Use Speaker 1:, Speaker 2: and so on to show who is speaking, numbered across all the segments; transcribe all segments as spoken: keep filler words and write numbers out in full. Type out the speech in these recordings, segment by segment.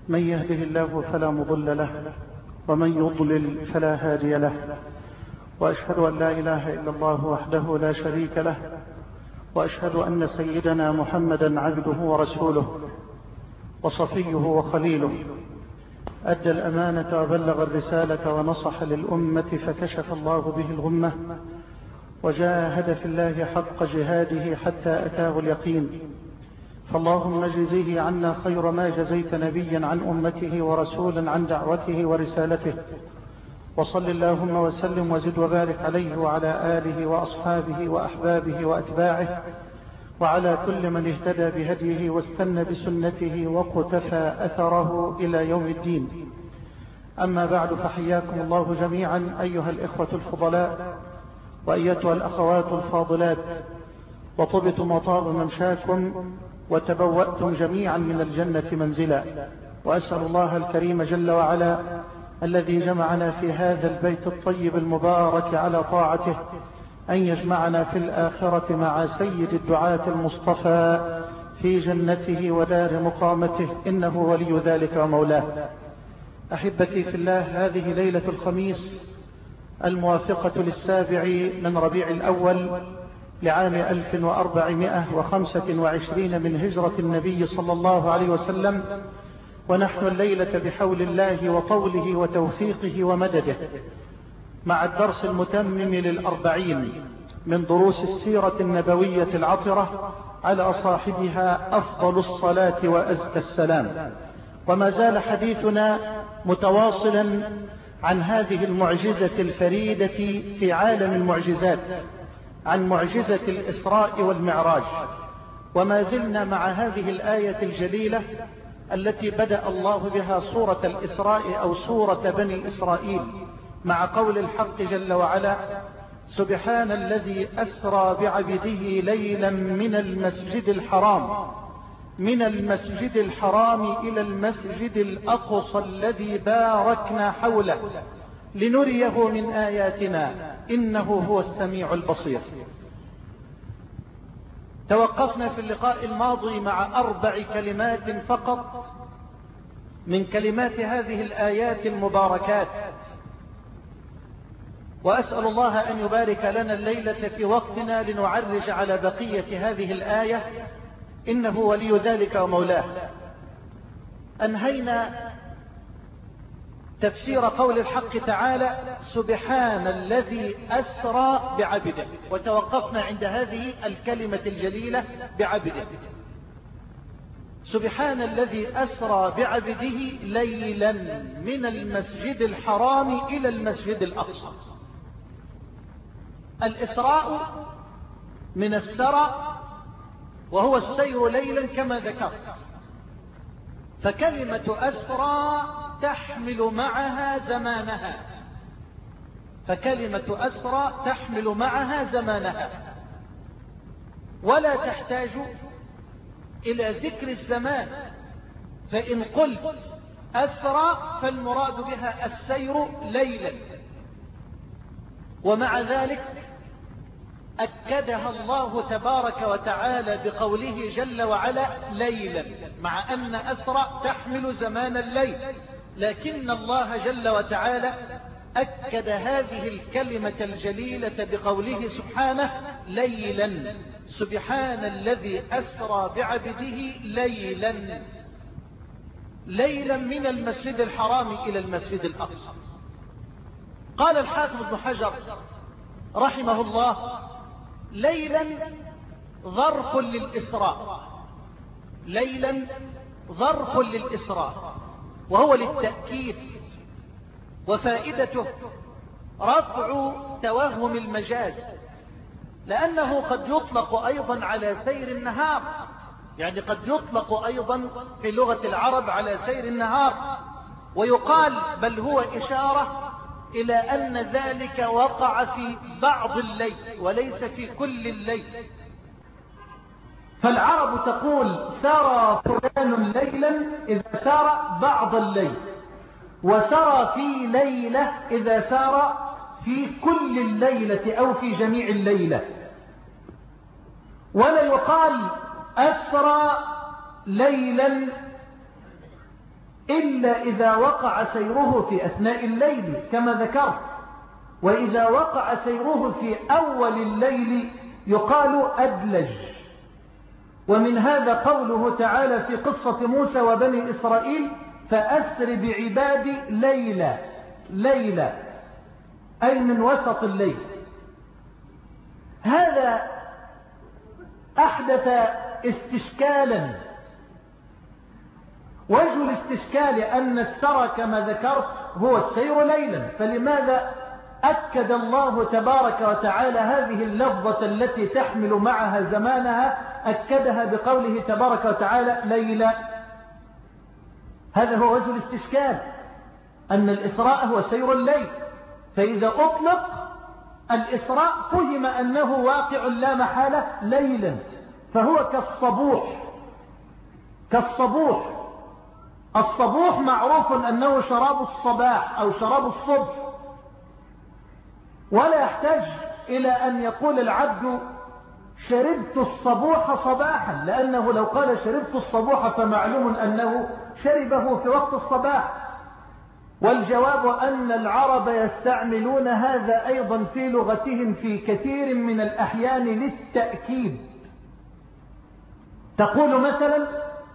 Speaker 1: من يهده الله فلا مضل له ومن يضلل فلا هادي له، وأشهد أن لا إله إلا الله وحده لا شريك له، وأشهد أن سيدنا محمدا عبده ورسوله وصفيه وخليله، أدى الأمانة وبلغ الرسالة ونصح للأمة فكشف الله به الغمة، وجاهد في الله حق جهاده حتى أتاه اليقين. فاللهم اجزه عنا خير ما جزيت نبيا عن أمته ورسولا عن دعوته ورسالته، وصل اللهم وسلم وزد وبارك عليه وعلى آله وأصحابه وأحبابه وأتباعه وعلى كل من اهتدى بهديه واستنى بسنته وقتفى أثره إلى يوم الدين. أما بعد، فحياكم الله جميعا أيها الإخوة الفضلاء وأيتها الأخوات الفاضلات، وطبتم وطاب ممشاكم وتبوأتم جميعا من الجنة منزلا. وأسأل الله الكريم جل وعلا الذي جمعنا في هذا البيت الطيب المبارك على طاعته أن يجمعنا في الآخرة مع سيد الدعاة المصطفى في جنته ودار مقامته، إنه ولي ذلك ومولاه. أحبتي في الله، هذه ليلة الخميس الموافقة للسابع من ربيع الأول لعام ألف وأربعمائة وخمسة وعشرين من هجرة النبي صلى الله عليه وسلم، ونحن الليلة بحول الله وطوله وتوفيقه ومدده مع الدرس المتمم للأربعين من دروس السيرة النبوية العطرة على صاحبها أفضل الصلاة وأزكى السلام. وما زال حديثنا متواصلا عن هذه المعجزة الفريدة في عالم المعجزات، عن معجزة الإسراء والمعراج. وما زلنا مع هذه الآية الجليلة التي بدأ الله بها سورة الإسراء أو سورة بني إسرائيل، مع قول الحق جل وعلا: سبحان الذي أسرى بعبده ليلا من المسجد الحرام من المسجد الحرام إلى المسجد الأقصى الذي باركنا حوله لنريه من آياتنا إنه هو السميع البصير. توقفنا في اللقاء الماضي مع أربع كلمات فقط من كلمات هذه الآيات المباركات، وأسأل الله أن يبارك لنا الليلة في وقتنا لنعرج على بقية هذه الآية، إنه ولي ذلك ومولاه. أنهينا تفسير قول الحق تعالى: سبحان الذي أسرى بعبده، وتوقفنا عند هذه الكلمة الجليلة بعبده. سبحان الذي أسرى بعبده ليلا من المسجد الحرام إلى المسجد الأقصى. الإسراء من السرى وهو السير ليلا كما ذكرت، فكلمة أسرى تحمل معها زمانها فكلمة أسرى تحمل معها زمانها ولا تحتاج إلى ذكر الزمان. فإن قلت أسرى فالمراد بها السير ليلا، ومع ذلك أكدها الله تبارك وتعالى بقوله جل وعلا ليلا، مع أن أسرى تحمل زمان الليل، لكن الله جل وتعالى أكد هذه الكلمة الجليلة بقوله سبحانه ليلا. سبحان الذي أسرى بعبده ليلا ليلا من المسجد الحرام إلى المسجد الأقصى. قال الحافظ ابن حجر رحمه الله: ليلا ظرف للإسراء ليلا ظرف للإسراء وهو للتأكيد، وفائدته رفع توهم المجاز، لأنه قد يطلق أيضا على سير النهار، يعني قد يطلق أيضا في لغة العرب على سير النهار، ويقال بل هو إشارة إلى أن ذلك وقع في بعض الليل وليس في كل الليل. فالعرب تقول سرى فلان ليلا إذا سار بعض الليل، وسرى في ليلة إذا سار في كل الليلة أو في جميع الليلة. ولا يقال أسرى ليلا
Speaker 2: إلا إذا وقع سيره في أثناء الليل كما ذكرت، وإذا وقع سيره في أول الليل يقال أدلج. ومن هذا قوله تعالى في قصة موسى وبني إسرائيل: فأسر بعبادي ليلا، ليلا أي من وسط الليل. هذا أحدث استشكالا. وجه الاستشكال أن السرى كما ذكرت هو السير ليلا، فلماذا أكد الله تبارك وتعالى هذه اللفظة التي تحمل معها زمانها، أكدها بقوله تبارك وتعالى ليلا؟ هذا هو وجه الاستشكال، أن الإسراء هو سير الليل، فإذا أطلق الإسراء فهم أنه واقع لا محالة ليلا، فهو كالصبوح. كالصبوح الصبوح معروف أنه شراب الصباح أو شراب الصبح، ولا يحتاج إلى أن يقول العبد شربت الصبوح صباحا، لأنه لو قال شربت الصبوح فمعلوم أنه شربه في وقت الصباح. والجواب أن العرب يستعملون هذا أيضا في لغتهم في كثير من الأحيان للتأكيد. تقول مثلا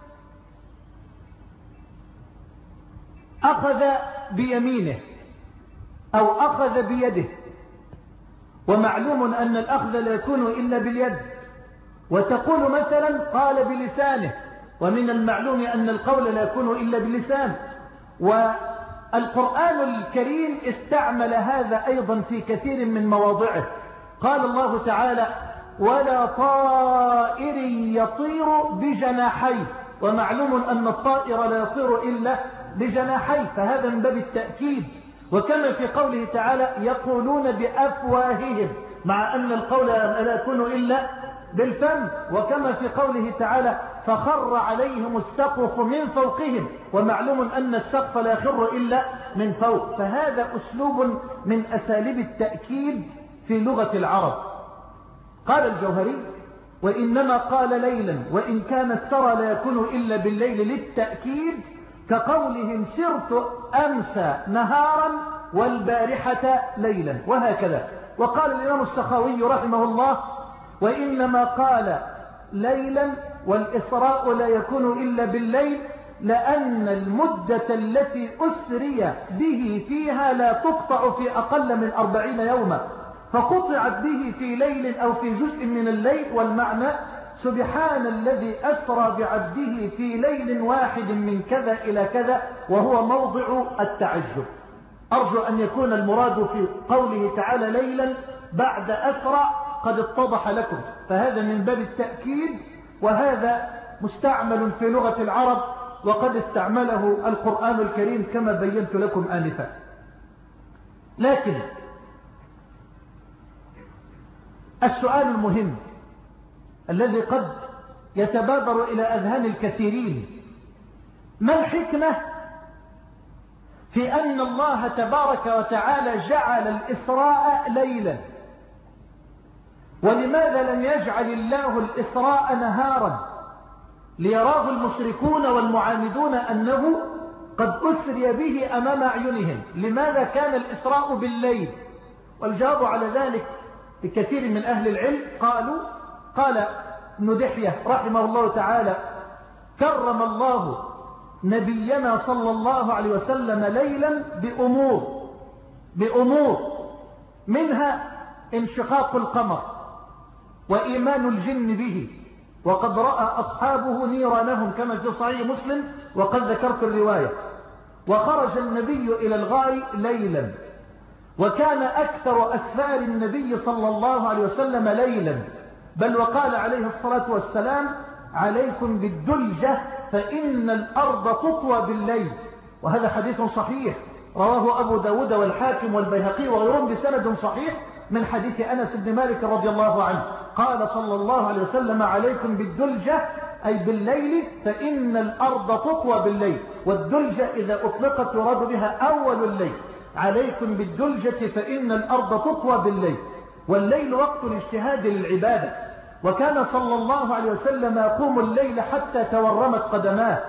Speaker 2: أخذ بيمينه أو أخذ بيده، ومعلوم أن الأخذ لا يكون إلا باليد. وتقول مثلا قال بلسانه، ومن المعلوم أن القول لا يكون إلا باللسان. والقرآن الكريم استعمل هذا أيضا في كثير من مواضعه. قال الله تعالى: ولا طائر يطير بجناحيه، ومعلوم أن الطائر لا يطير إلا بجناحيه، فهذا من باب التأكيد. وكما في قوله تعالى: يقولون بأفواههم، مع أن القول لا يكون إلا بالفم. وكما في قوله تعالى: فخر عليهم السقف من فوقهم، ومعلوم أن السقف لا يخر إلا من فوق. فهذا أسلوب من أساليب التأكيد في لغة العرب. قال الجوهري: وإنما قال ليلا وإن كان السرى لا يكون إلا بالليل للتأكيد، كقولهم سرت أمسى نهارا والبارحة ليلا، وهكذا. وقال الإمام السخاوي رحمه الله: وإنما قال ليلا والإسراء لا يكون إلا بالليل لأن المدة التي أسري به فيها لا تقطع في أقل من أربعين يوما، فقطعت به في ليل أو في جزء من الليل. والمعنى: سبحان الذي أسرى بعبده في ليل واحد من كذا إلى كذا، وهو موضع التعجب. أرجو أن يكون المراد في قوله تعالى ليلا بعد أسرى قد اتضح لكم، فهذا من باب التأكيد، وهذا مستعمل في لغة العرب، وقد استعمله القرآن الكريم كما بينت لكم آنفا. لكن السؤال المهم الذي قد يتبادر إلى أذهان الكثيرين: ما الحكمة في أن الله تبارك وتعالى جعل الإسراء ليلا؟ ولماذا لم يجعل الله الإسراء نهارا ليراه المشركون والمعاندون أنه قد أسري به أمام أعينهم؟ لماذا كان الإسراء بالليل؟ والجواب على ذلك لكثير من أهل العلم قالوا: قال ابن دحية رحمه الله تعالى: كرم الله نبينا صلى الله عليه وسلم ليلا بأمور بأمور منها انشقاق القمر وإيمان الجن به، وقد رأى أصحابه نيرانهم كما في صحيح مسلم وقد ذكرت الرواية. وخرج النبي إلى الغار ليلا، وكان أكثر أسفار النبي صلى الله عليه وسلم ليلا، بل وقال عليه الصلاة والسلام: عليكم بالدلجة فإن الأرض تطوى بالليل. وهذا حديث صحيح رواه أبو داود والحاكم والبيهقي وغيرهم بسند صحيح من حديث أنس بن مالك رضي الله عنه، قال صلى الله عليه وسلم: عليكم بالدلجة أي بالليل فإن الأرض تطوى بالليل. والدلجة إذا أطلقت يراد بها أول الليل، عليكم بالدلجة فإن الأرض تطوى بالليل. والليل وقت الاجتهاد للعبادة، وكان صلى الله عليه وسلم يقوم الليل حتى تورمت قدماه،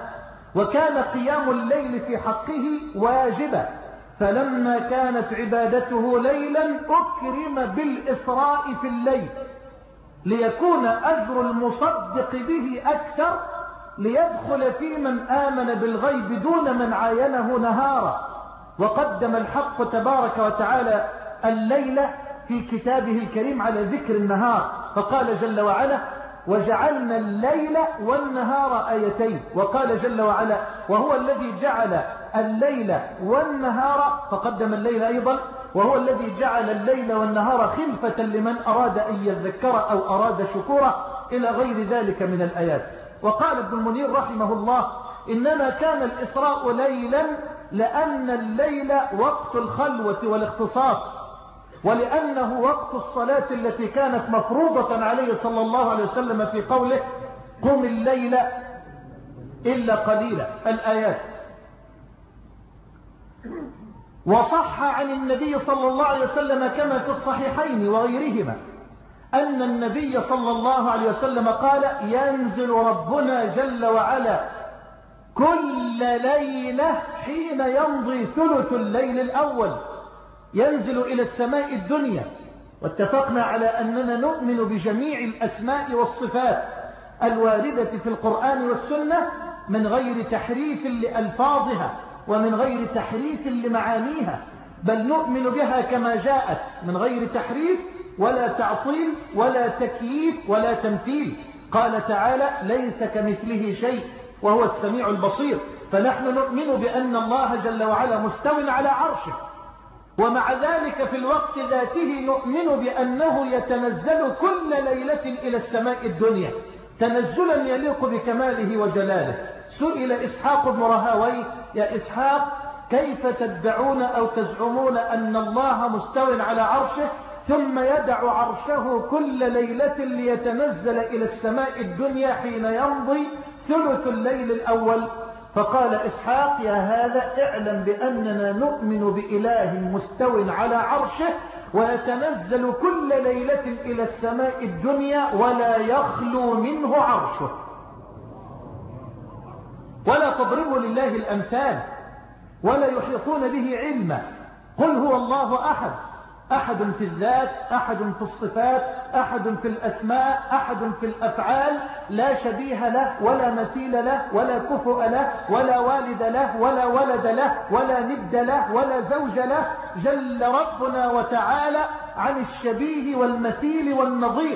Speaker 2: وكان قيام الليل في حقه واجبا، فلما كانت عبادته ليلا أكرم بالإسراء في الليل ليكون أجر المصدق به أكثر، ليدخل في من آمن بالغيب دون من عاينه نهارا. وقدم الحق تبارك وتعالى الليل في كتابه الكريم على ذكر النهار، فقال جل وعلا: وجعلنا الليل والنهار آيتين. وقال جل وعلا: وهو الذي جعل الليل والنهار، فقدم الليل أيضا: وهو الذي جعل الليل والنهار خلفة لمن أراد أن يذكر أو أراد شكورا، إلى غير ذلك من الآيات. وقال ابن المنير رحمه الله: إنما كان الإسراء ليلا لأن الليل وقت الخلوة والاختصاص، ولأنه وقت الصلاة التي كانت مفروضة عليه صلى الله عليه وسلم في قوله: قم الليل إلا قليلا، الآيات. وصح عن النبي صلى الله عليه وسلم كما في الصحيحين وغيرهما أن النبي صلى الله عليه وسلم قال: ينزل ربنا جل وعلا كل ليلة حين يمضي ثلث الليل الأول، ينزل إلى السماء الدنيا. واتفقنا على أننا نؤمن بجميع الأسماء والصفات الواردة في القرآن والسنة من غير تحريف لألفاظها ومن غير تحريف لمعانيها، بل نؤمن بها كما جاءت من غير تحريف ولا تعطيل ولا تكييف ولا تمثيل. قال تعالى: ليس كمثله شيء وهو السميع البصير. فنحن نؤمن بأن الله جل وعلا مستو على عرشه، ومع ذلك في الوقت ذاته نؤمن بأنه يتنزل كل ليلة إلى السماء الدنيا تنزلا يليق بكماله وجلاله. سئل إسحاق بن راهويه: يا إسحاق، كيف تدعون أو تزعمون أن الله مستو على عرشه ثم يدع عرشه كل ليلة ليتنزل إلى السماء الدنيا حين يمضي ثلث الليل الأول؟ فقال إسحاق: يا هذا، اعلم بأننا نؤمن بإله مستو على عرشه ويتنزل كل ليلة إلى السماء الدنيا ولا يخلو منه عرشه. ولا تضربوا لله الأمثال ولا يحيطون به علما. قل هو الله أحد، أحد في الذات، أحد في الصفات، أحد في الأسماء، أحد في الأفعال، لا شبيه له ولا مثيل له ولا كفؤ له ولا والد له ولا ولد له ولا ند له ولا زوج له، جل ربنا وتعالى عن الشبيه والمثيل والنظير.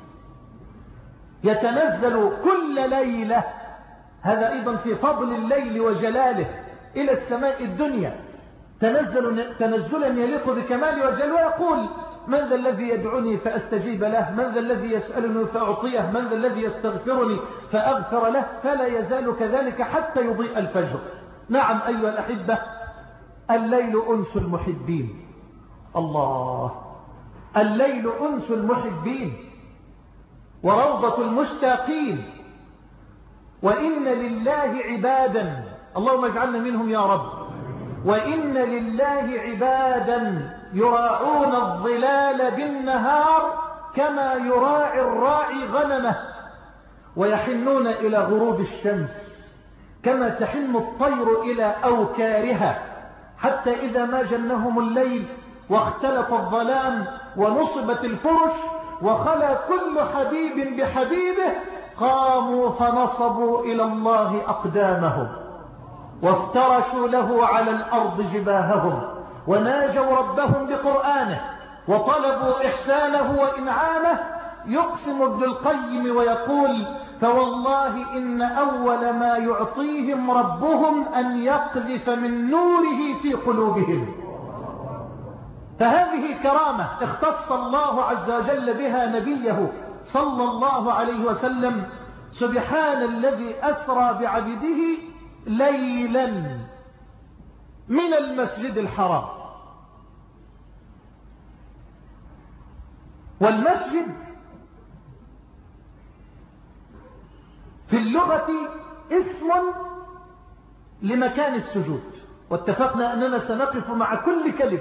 Speaker 2: يتنزل كل ليلة، هذا أيضا في فضل الليل وجلاله، إلى السماء الدنيا تنزل تنزلا يليق بكمال وجل، ويقول: من ذا الذي يدعوني فأستجيب له، من ذا الذي يسألني فأعطيه، من ذا الذي يستغفرني فأغفر له، فلا يزال كذلك حتى يضيء الفجر. نعم أيها الأحبة، الليل أنس المحبين. الله، الليل أنس المحبين وروضة المشتاقين. وإن لله عبادا، اللهم اجعلنا منهم يا رب، وإن لله عبادا يراعون الظلال بالنهار كما يراعي الراعي غنمه، ويحنون إلى غروب الشمس كما تحن الطير إلى أوكارها، حتى إذا ما جنهم الليل واختلط الظلام ونصبت الفرش وخلى كل حبيب بحبيبه، قاموا فنصبوا إلى الله أقدامهم وافترشوا له على الأرض جباههم، وناجوا ربهم بقرآنه وطلبوا إحسانه وإنعامه. يقسم ابن القيم ويقول: فوالله إن أول ما يعطيهم ربهم أن يقذف من نوره في قلوبهم. فهذه كرامة اختص الله عز وجل بها نبيه صلى الله عليه وسلم. سبحان الذي أسرى بعبده ليلا من المسجد الحرام. والمسجد في اللغة اسم لمكان السجود، واتفقنا أننا سنقف مع كل كلمة.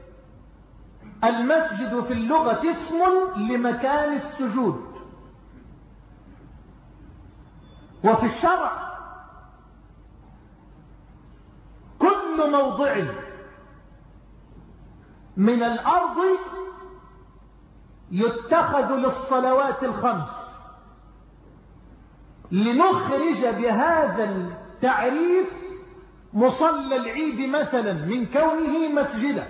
Speaker 2: المسجد في اللغة اسم لمكان السجود، وفي الشرع كل موضع من الأرض يتخذ للصلوات الخمس، لنخرج بهذا التعريف مصلى العيد مثلا من كونه مسجدا.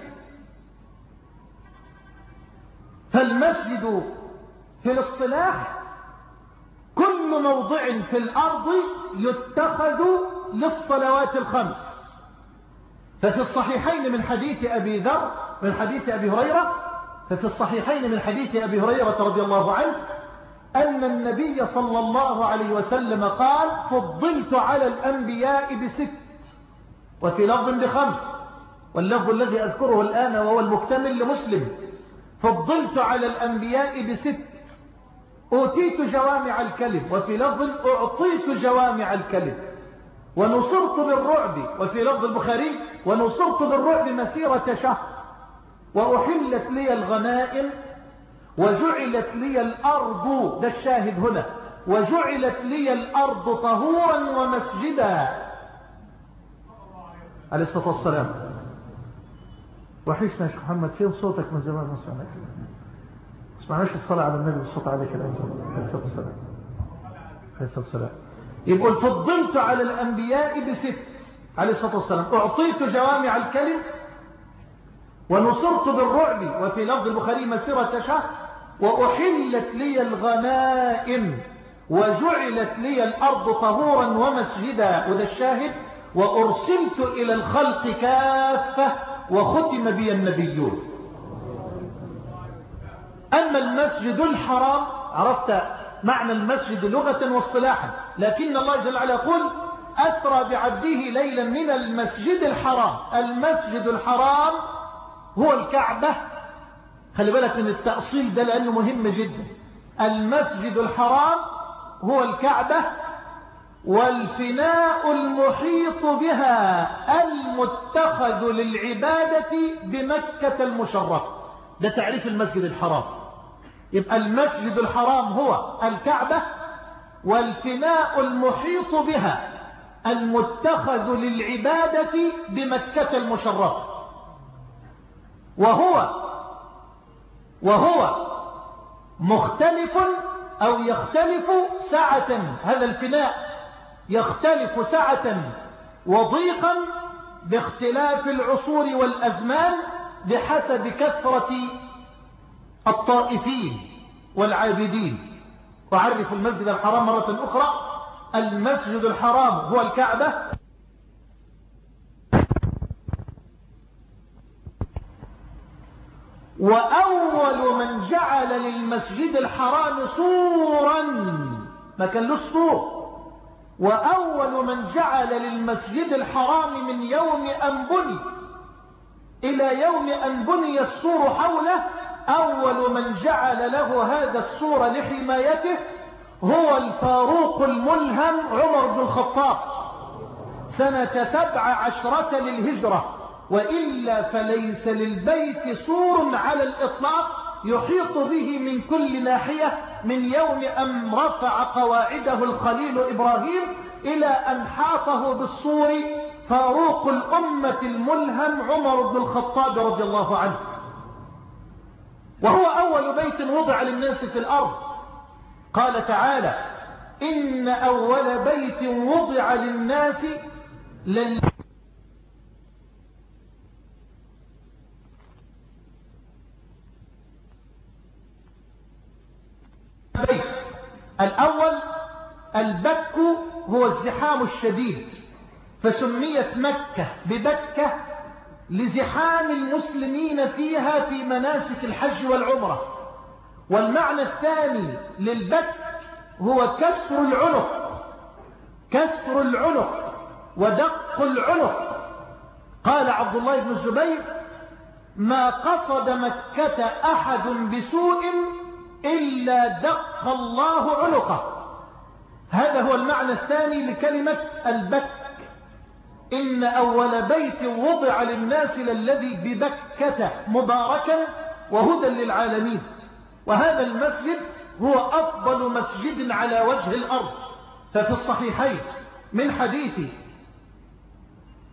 Speaker 2: فالمسجد في الاصطلاح كل موضع في الأرض يتخذ للصلوات الخمس. ففي الصحيحين من حديث أبي ذر من حديث أبي هريرة ففي الصحيحين من حديث أبي هريرة رضي الله عنه أن النبي صلى الله عليه وسلم قال: فضلت على الأنبياء بست، وفي لفظ بخمس، واللفظ الذي أذكره الآن وهو المكتمل لمسلم: فضلت على الأنبياء بست، أوتيت جوامع الكلم، وفي لفظ أعطيت جوامع الكلم، ونصرت بالرعب، وفي لفظ البخاري: ونصرت بالرعب مسيرة شهر، وأحلت لي الغنائم، وجعلت لي الأرض، ده الشاهد هنا، وجعلت لي الأرض طهورا ومسجدا. عليه الصلاة والسلام. وحشنا يا شيخ محمد، فين صوتك من زمان ما سمعناك؟ ما سمعناش الصلاة على النبي والصوت عليك الآن. عليه الصلاة والسلام. عليه الصلاة والسلام. يقول: فضلت على الأنبياء بست، عليه الصلاة والسلام، أعطيت جوامع الكلم، ونصرت بالرعب، وفي لفظ البخاري: مسيرة شهر، وأحلت لي الغنائم، وجعلت لي الأرض طهورا ومسجدا، وده الشاهد: وأرسلت إلى الخلق كافة، وختم بي النبيون. أما المسجد الحرام، عرفت معنى المسجد لغة واصطلاحا، لكن الله جل وعلا يقول: أسرى بعبده ليلا من المسجد الحرام. المسجد الحرام هو الكعبة. خلي بالك من التأصيل ده لأنه مهم جدا. المسجد الحرام هو الكعبة، والفناء المحيط بها المتخذ للعبادة بمكة المشرفة. ده تعريف المسجد الحرام. يبقى المسجد الحرام هو الكعبة، والفناء المحيط بها المتخذ للعبادة بمكة المشرفة. وهو وهو مختلف أو يختلف سعة، هذا الفناء يختلف سعة وضيقا باختلاف العصور والأزمان بحسب كثرة الطائفين والعابدين. وعرف المسجد الحرام مرة أخرى: المسجد الحرام هو الكعبة، وأول من جعل للمسجد الحرام سورا، ما كان له سور، وأول من جعل للمسجد الحرام من يوم أن بني إلى يوم أن بني السور حوله، أول من جعل له هذا السور لحمايته هو الفاروق الملهم عمر بن الخطاب سنة سبع عشرة للهجرة. وإلا فليس للبيت سور على الإطلاق يحيط به من كل ناحية من يوم أن رفع قواعده الخليل إبراهيم إلى أن حاطه بالسور فاروق الأمة الملهم عمر بن الخطاب رضي الله عنه. وهو أول بيت وضع للناس في الأرض. قال تعالى: إن أول بيت وضع للناس لل بيت الأول البك هو الزحام الشديد، فسميت مكة ببكة لزحام المسلمين فيها في مناسك الحج والعمرة. والمعنى الثاني للبك هو كسر العنق، كسر العنق ودق العنق. قال عبد الله بن الزبير: ما قصد مكة أحد بسوء إلا دق الله عنقه. هذا هو المعنى الثاني لكلمة البك. إن أول بيت وضع للناس للذي ببكة مباركا وهدى للعالمين. وهذا المسجد هو أفضل مسجد على وجه الأرض. ففي الصحيحين من حديث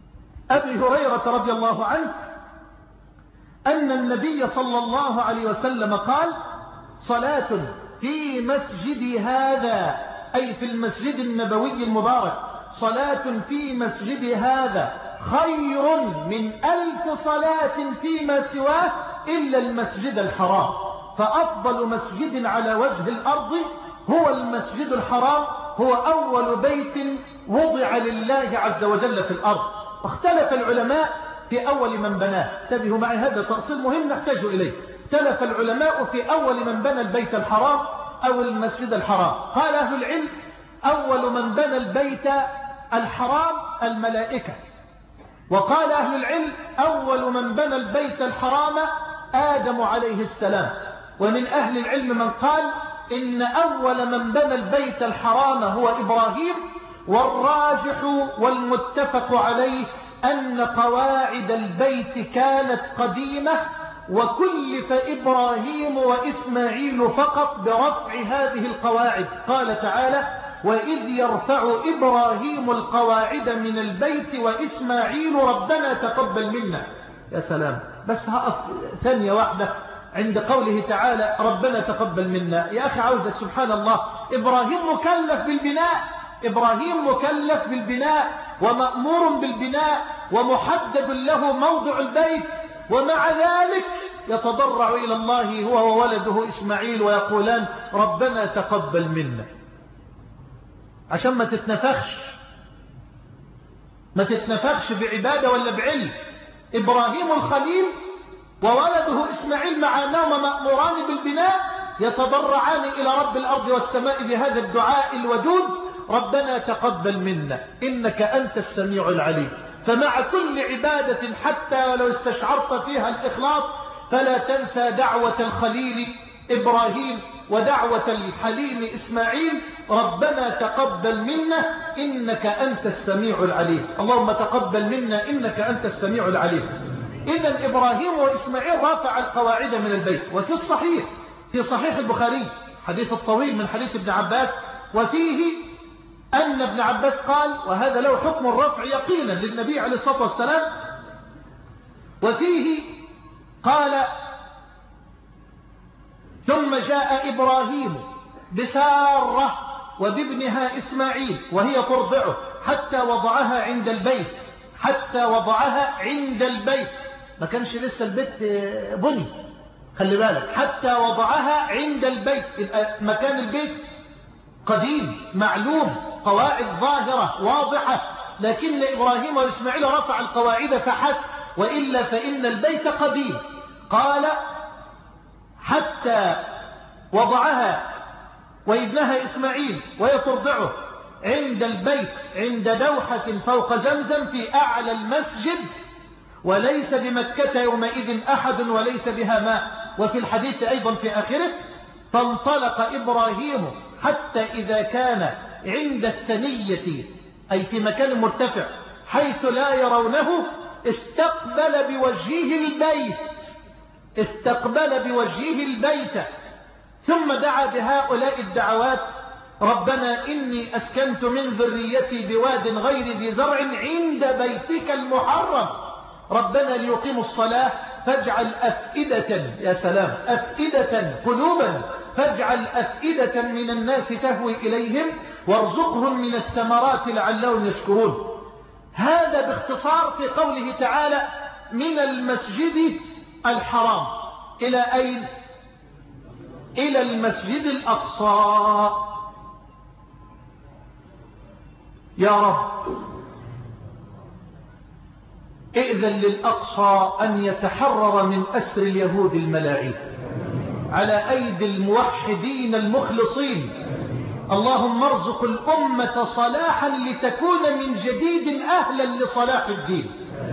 Speaker 2: أبي هريرة رضي الله عنه أن النبي صلى الله عليه وسلم قال: صلاة في مسجد هذا، أي في المسجد النبوي المبارك، صلاة في مسجد هذا خير من ألف صلاة فيما سواه إلا المسجد الحرام. فأفضل مسجد على وجه الأرض هو المسجد الحرام، هو أول بيت وضع لله عز وجل في الأرض. اختلف العلماء في أول من بناه. انتبهوا معي، هذا تأصيل مهم نحتاج إليه. اختلف العلماء في أول من بنى البيت الحرام أو المسجد الحرام. قال أهل العلم: أول من بنى البيت الحرام الملائكة. وقال أهل العلم: أول من بنى البيت الحرام آدم عليه السلام. ومن أهل العلم من قال إن أول من بنى البيت الحرام هو إبراهيم. والراجح والمتفق عليه أن قواعد البيت كانت قديمة، وكلف إبراهيم وإسماعيل فقط برفع هذه القواعد. قال تعالى: وإذ يرفع إبراهيم القواعد من البيت وإسماعيل ربنا تقبل منا. يا سلام، بس هقف ثانية واحدة عند قوله تعالى ربنا تقبل منا. يا أخي عاوزك، سبحان الله، إبراهيم مكلف بالبناء، إبراهيم مكلف بالبناء ومأمور بالبناء ومحدد له موضع البيت، ومع ذلك يتضرع إلى الله هو وولده إسماعيل ويقولان ربنا تقبل منا. عشان ما تتنفخش ما تتنفخش بعبادة ولا بعلم. إبراهيم الخليل وولده إسماعيل مع أنهما مأموران بالبناء يتضرعان إلى رب الأرض والسماء بهذا الدعاء الودود: ربنا تقبل منا إنك أنت السميع العليم. فمع كل عبادة حتى ولو استشعرت فيها الإخلاص فلا تنسى دعوة الخليل إبراهيم ودعوة الحليم إسماعيل: ربنا تقبل منا إنك أنت السميع العليم. اللهم تقبل منا إنك أنت السميع العليم. إذن إبراهيم وإسماعيل رفع القواعد من البيت. وفي الصحيح في صحيح البخاري حديث الطويل من حديث ابن عباس، وفيه أن ابن عباس قال، وهذا له حكم الرفع يقينا للنبي عليه الصلاة والسلام، وفيه قال: ثم جاء إبراهيم بسارة وبابنها إسماعيل وهي ترضعه حتى وضعها عند البيت حتى وضعها عند البيت ما كانش لسه البيت بني، خلي بالك، حتى وضعها عند البيت. مكان البيت قديم معلوم، قواعد ظاهرة واضحة، لكن إبراهيم وإسماعيل رفع القواعد فحسب، وإلا فإن البيت قديم. قال: حتى وضعها وابنها إسماعيل وهي ترضعه عند البيت عند دوحة فوق زمزم في أعلى المسجد، وليس بمكة يومئذ أحد وليس بها ماء. وفي الحديث أيضا في آخره: فانطلق إبراهيم حتى إذا كان عند الثنية، أي في مكان مرتفع حيث لا يرونه، استقبل بوجهه البيت استقبل بوجهه البيت ثم دعا بهؤلاء الدعوات: ربنا إني أسكنت من ذريتي بواد غير ذي زرع عند بيتك المحرم ربنا ليقيموا الصلاة فاجعل أفئدة، يا سلام، أفئدة قلوبا، فاجعل أفئدة من الناس تهوي إليهم وارزقهم من الثمرات لعلهم يشكرون. هذا باختصار في قوله تعالى: من المسجد الحرام إلى أين؟ إلى المسجد الأقصى. يا رب ائذن للأقصى أن يتحرر من أسر اليهود الملاعين على أيدي الموحدين المخلصين. اللهم ارزق الأمة صلاحا لتكون من جديد أهلا لصلاح الدين.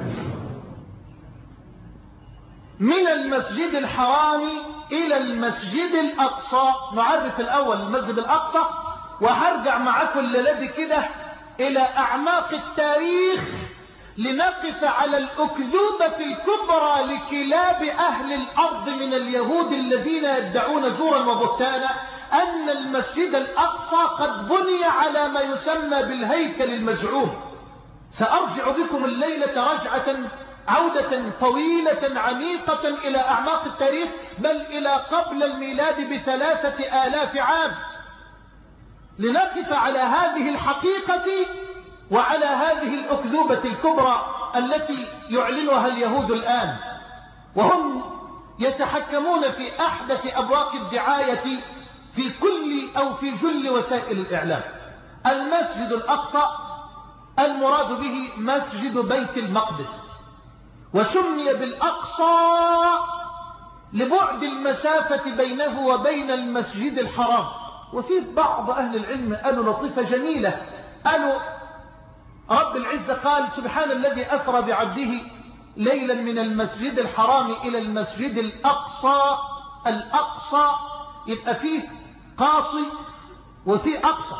Speaker 2: من المسجد الحرام إلى المسجد الأقصى. نعرف الأول المسجد الأقصى، وهرجع معكم الليلة كده إلى أعماق التاريخ لنقف على الأكذوبة الكبرى لكلاب أهل الأرض من اليهود الذين يدعون زورا وبهتانا أن المسجد الأقصى قد بني على ما يسمى بالهيكل المزعوم. سأرجع بكم الليلة رجعة عودة طويلة عميقة إلى أعماق التاريخ، بل إلى قبل الميلاد بثلاثة آلاف عام، لنقف على هذه الحقيقة وعلى هذه الأكذوبة الكبرى التي يعلنها اليهود الآن، وهم يتحكمون في أحدث أبواق الدعاية في كل أو في جل وسائل الإعلام. المسجد الأقصى المراد به مسجد بيت المقدس، وسمي بالأقصى لبعد المسافة بينه وبين المسجد الحرام. وفي بعض أهل العلم قالوا لطيفة جميلة، قالوا رب العزة قال سبحان الذي أسرى بعبده ليلا من المسجد الحرام إلى المسجد الأقصى. الأقصى يبقى فيه قاصي وفيه أقصى،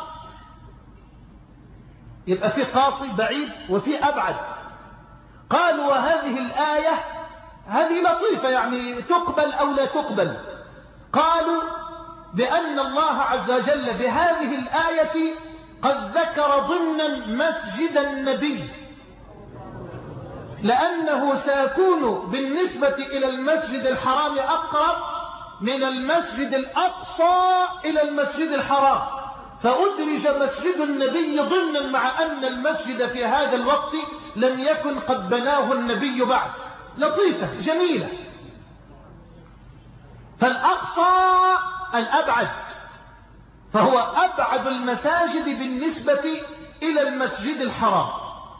Speaker 2: يبقى فيه قاصي بعيد وفيه أبعد. قالوا وهذه الآية هذه لطيفة يعني تقبل أو لا تقبل. قالوا بأن الله عز وجل بهذه الآية قد ذكر ضمنا مسجد النبي، لأنه سيكون بالنسبة إلى المسجد الحرام أقرب من المسجد الأقصى إلى المسجد الحرام، فأدرج مسجد النبي ضمنا مع أن المسجد في هذا الوقت لم يكن قد بناه النبي بعد. لطيفة جميلة. فالأقصى الأبعد، فهو أبعد المساجد بالنسبة إلى المسجد الحرام،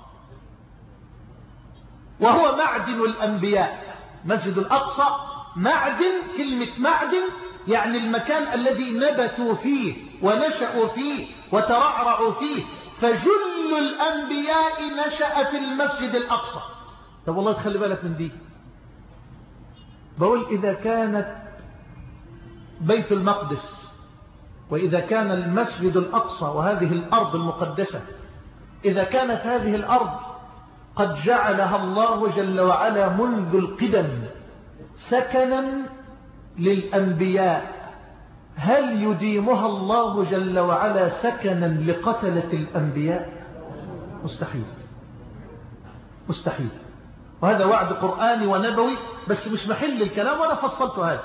Speaker 2: وهو معدن الأنبياء. مسجد الأقصى معدن، كلمة معدن يعني المكان الذي نبتوا فيه ونشأوا فيه وترعرعوا فيه، فجل الأنبياء نشأ في المسجد الأقصى. طب والله تخلي بالك من دي، بقول إذا كانت بيت المقدس وإذا كان المسجد الأقصى وهذه الأرض المقدسة، إذا كانت هذه الأرض قد جعلها الله جل وعلا منذ القدم سكنا للأنبياء، هل يديمها الله جل وعلا سكنا لقتلة الأنبياء؟ مستحيل، مستحيل. وهذا وعد قرآني ونبوي، بس مش محل الكلام وأنا فصلت هذا.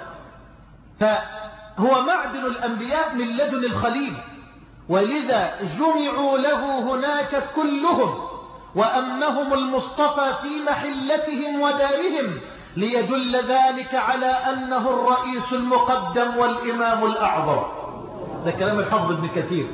Speaker 2: فهو معدن الأنبياء من لدن الخليل، ولذا جمعوا له هناك كلهم، وأمنهم المصطفى في محلتهم ودارهم، ليدل ذلك على أنه الرئيس المقدم والإمام الأعظم. ده كلام الحافظ ابن كثير.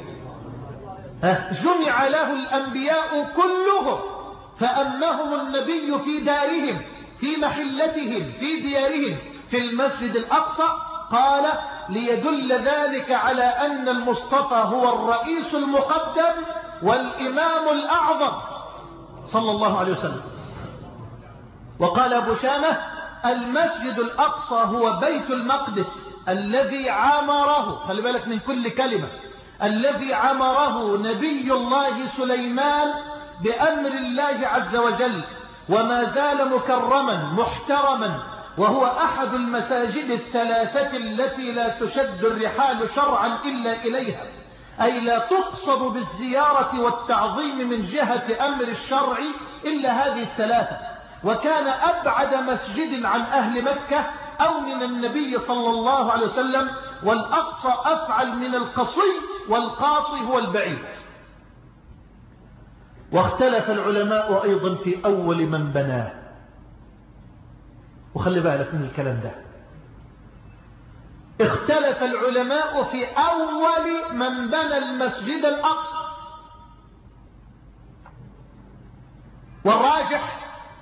Speaker 2: جمع له الأنبياء كلهم، فأمنهم النبي في دارهم في محلتهم في ديارهم في المسجد الأقصى. قال ليدل ذلك على أن المصطفى هو الرئيس المقدم والإمام الأعظم صلى الله عليه وسلم. وقال أبو شامة المسجد الأقصى هو بيت المقدس الذي عمره، خلي بالك من كل كلمة، الذي عمره نبي الله سليمان بأمر الله عز وجل، وما زال مكرما محترما، وهو أحد المساجد الثلاثة التي لا تشد الرحال شرعا إلا إليها، أي لا تقصد بالزيارة والتعظيم من جهة أمر الشرع إلا هذه الثلاثة. وكان أبعد مسجد عن أهل مكة أو من النبي صلى الله عليه وسلم، والأقصى أفعل من القصي، والقاصي هو البعيد. واختلف العلماء أيضا في أول من بناه، وخلي بالك من الكلام ده، اختلف العلماء في أول من بنى المسجد الأقصى، والراجح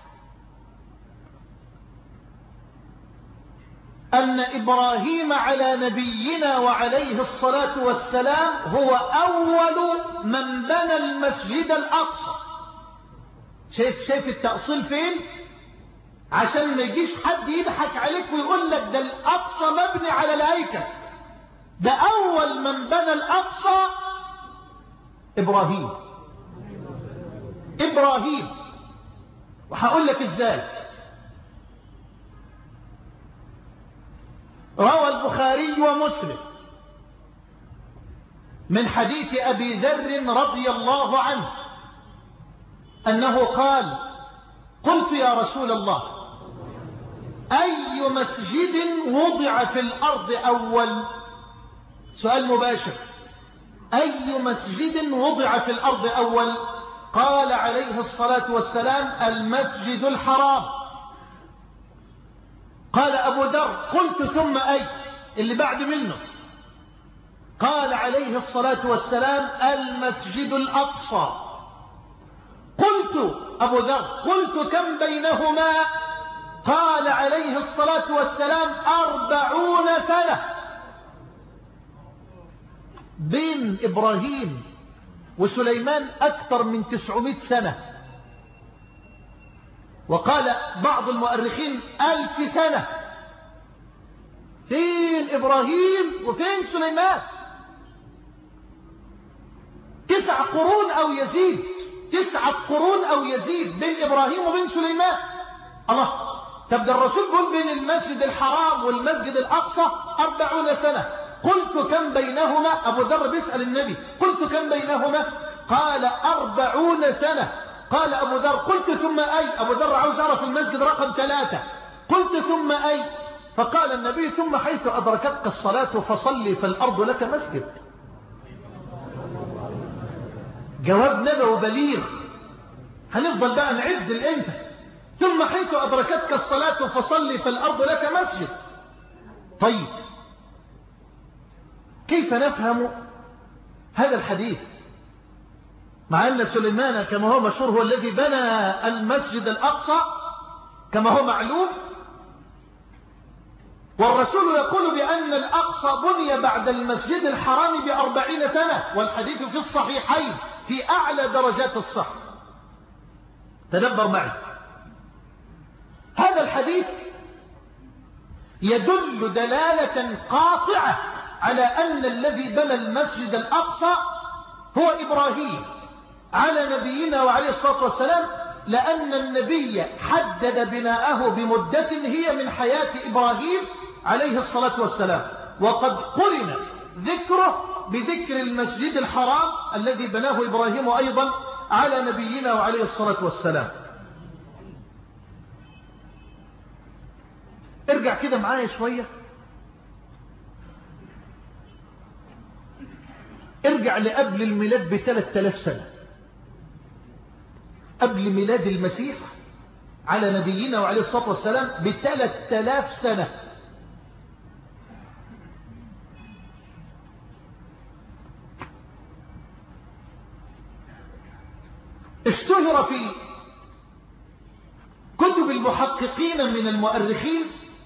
Speaker 2: أن إبراهيم على نبينا وعليه الصلاة والسلام هو أول من بنى المسجد الأقصى. شايف شايف التأصيل فين؟ عشان ما يجيش حد يضحك عليك ويقول لك ده الأقصى مبني على الهيكل. ده أول من بنى الأقصى إبراهيم. إبراهيم. وهقول لك إزاي. روى البخاري ومسلم من حديث أبي ذر رضي الله عنه أنه قال: قلت يا رسول الله أي مسجد وضع في الأرض أول؟ سؤال مباشر، أي مسجد وضع في الأرض أول؟ قال عليه الصلاة والسلام: المسجد الحرام. قال أبو ذر: قلت ثم أي؟ اللي بعد منه. قال عليه الصلاة والسلام: المسجد الأقصى. قلت أبو ذر: قلت كم بينهما؟ قال عليه الصلاة والسلام: أربعون سنة. بين إبراهيم وسليمان أكثر من تسعمائة سنة، وقال بعض المؤرخين ألف سنة. فين إبراهيم وفين سليمان؟ تسع قرون أو يزيد، تسعة قرون أو يزيد بين إبراهيم وبين سليمان. الله، تبدأ الرسول يقول بين المسجد الحرام والمسجد الأقصى أربعون سنة. قلت كم بينهما؟ أبو ذر بيسأل النبي: قلت كم بينهما؟ قال أربعون سنة. قال أبو ذر: قلت ثم أي؟ أبو ذر عاوز يعرف المسجد رقم ثلاثة. قلت ثم أي؟ فقال النبي: ثم حيث أدركتك الصلاة فصلي فالأرض لك مسجد. جواب نبوي بليغ. هنفضل بقى نعد الانت. ثم حيث أدركتك الصلاة فصلي فالأرض لك مسجد. طيب، كيف نفهم هذا الحديث مع أن سليمان كما هو مشهور هو الذي بنى المسجد الأقصى كما هو معلوم، والرسول يقول بأن الأقصى بني بعد المسجد الحرام بأربعين سنة، والحديث في الصحيحين في أعلى درجات الصحة. تدبر معي، هذا الحديث يدل دلالة قاطعة على أن الذي بنى المسجد الأقصى هو إبراهيم على نبينا وعليه الصلاة والسلام، لأن النبي حدد بناءه بمدة هي من حياة إبراهيم عليه الصلاة والسلام، وقد قرن ذكره بذكر المسجد الحرام الذي بناه إبراهيم أيضا على نبينا وعليه الصلاة والسلام. ارجع كده معايا شوية، ارجع لقبل الميلاد بثلاث آلاف سنة، قبل ميلاد المسيح على نبينا وعليه الصلاة والسلام بثلاث آلاف سنة. اشتهر في كتب المحققين من المؤرخين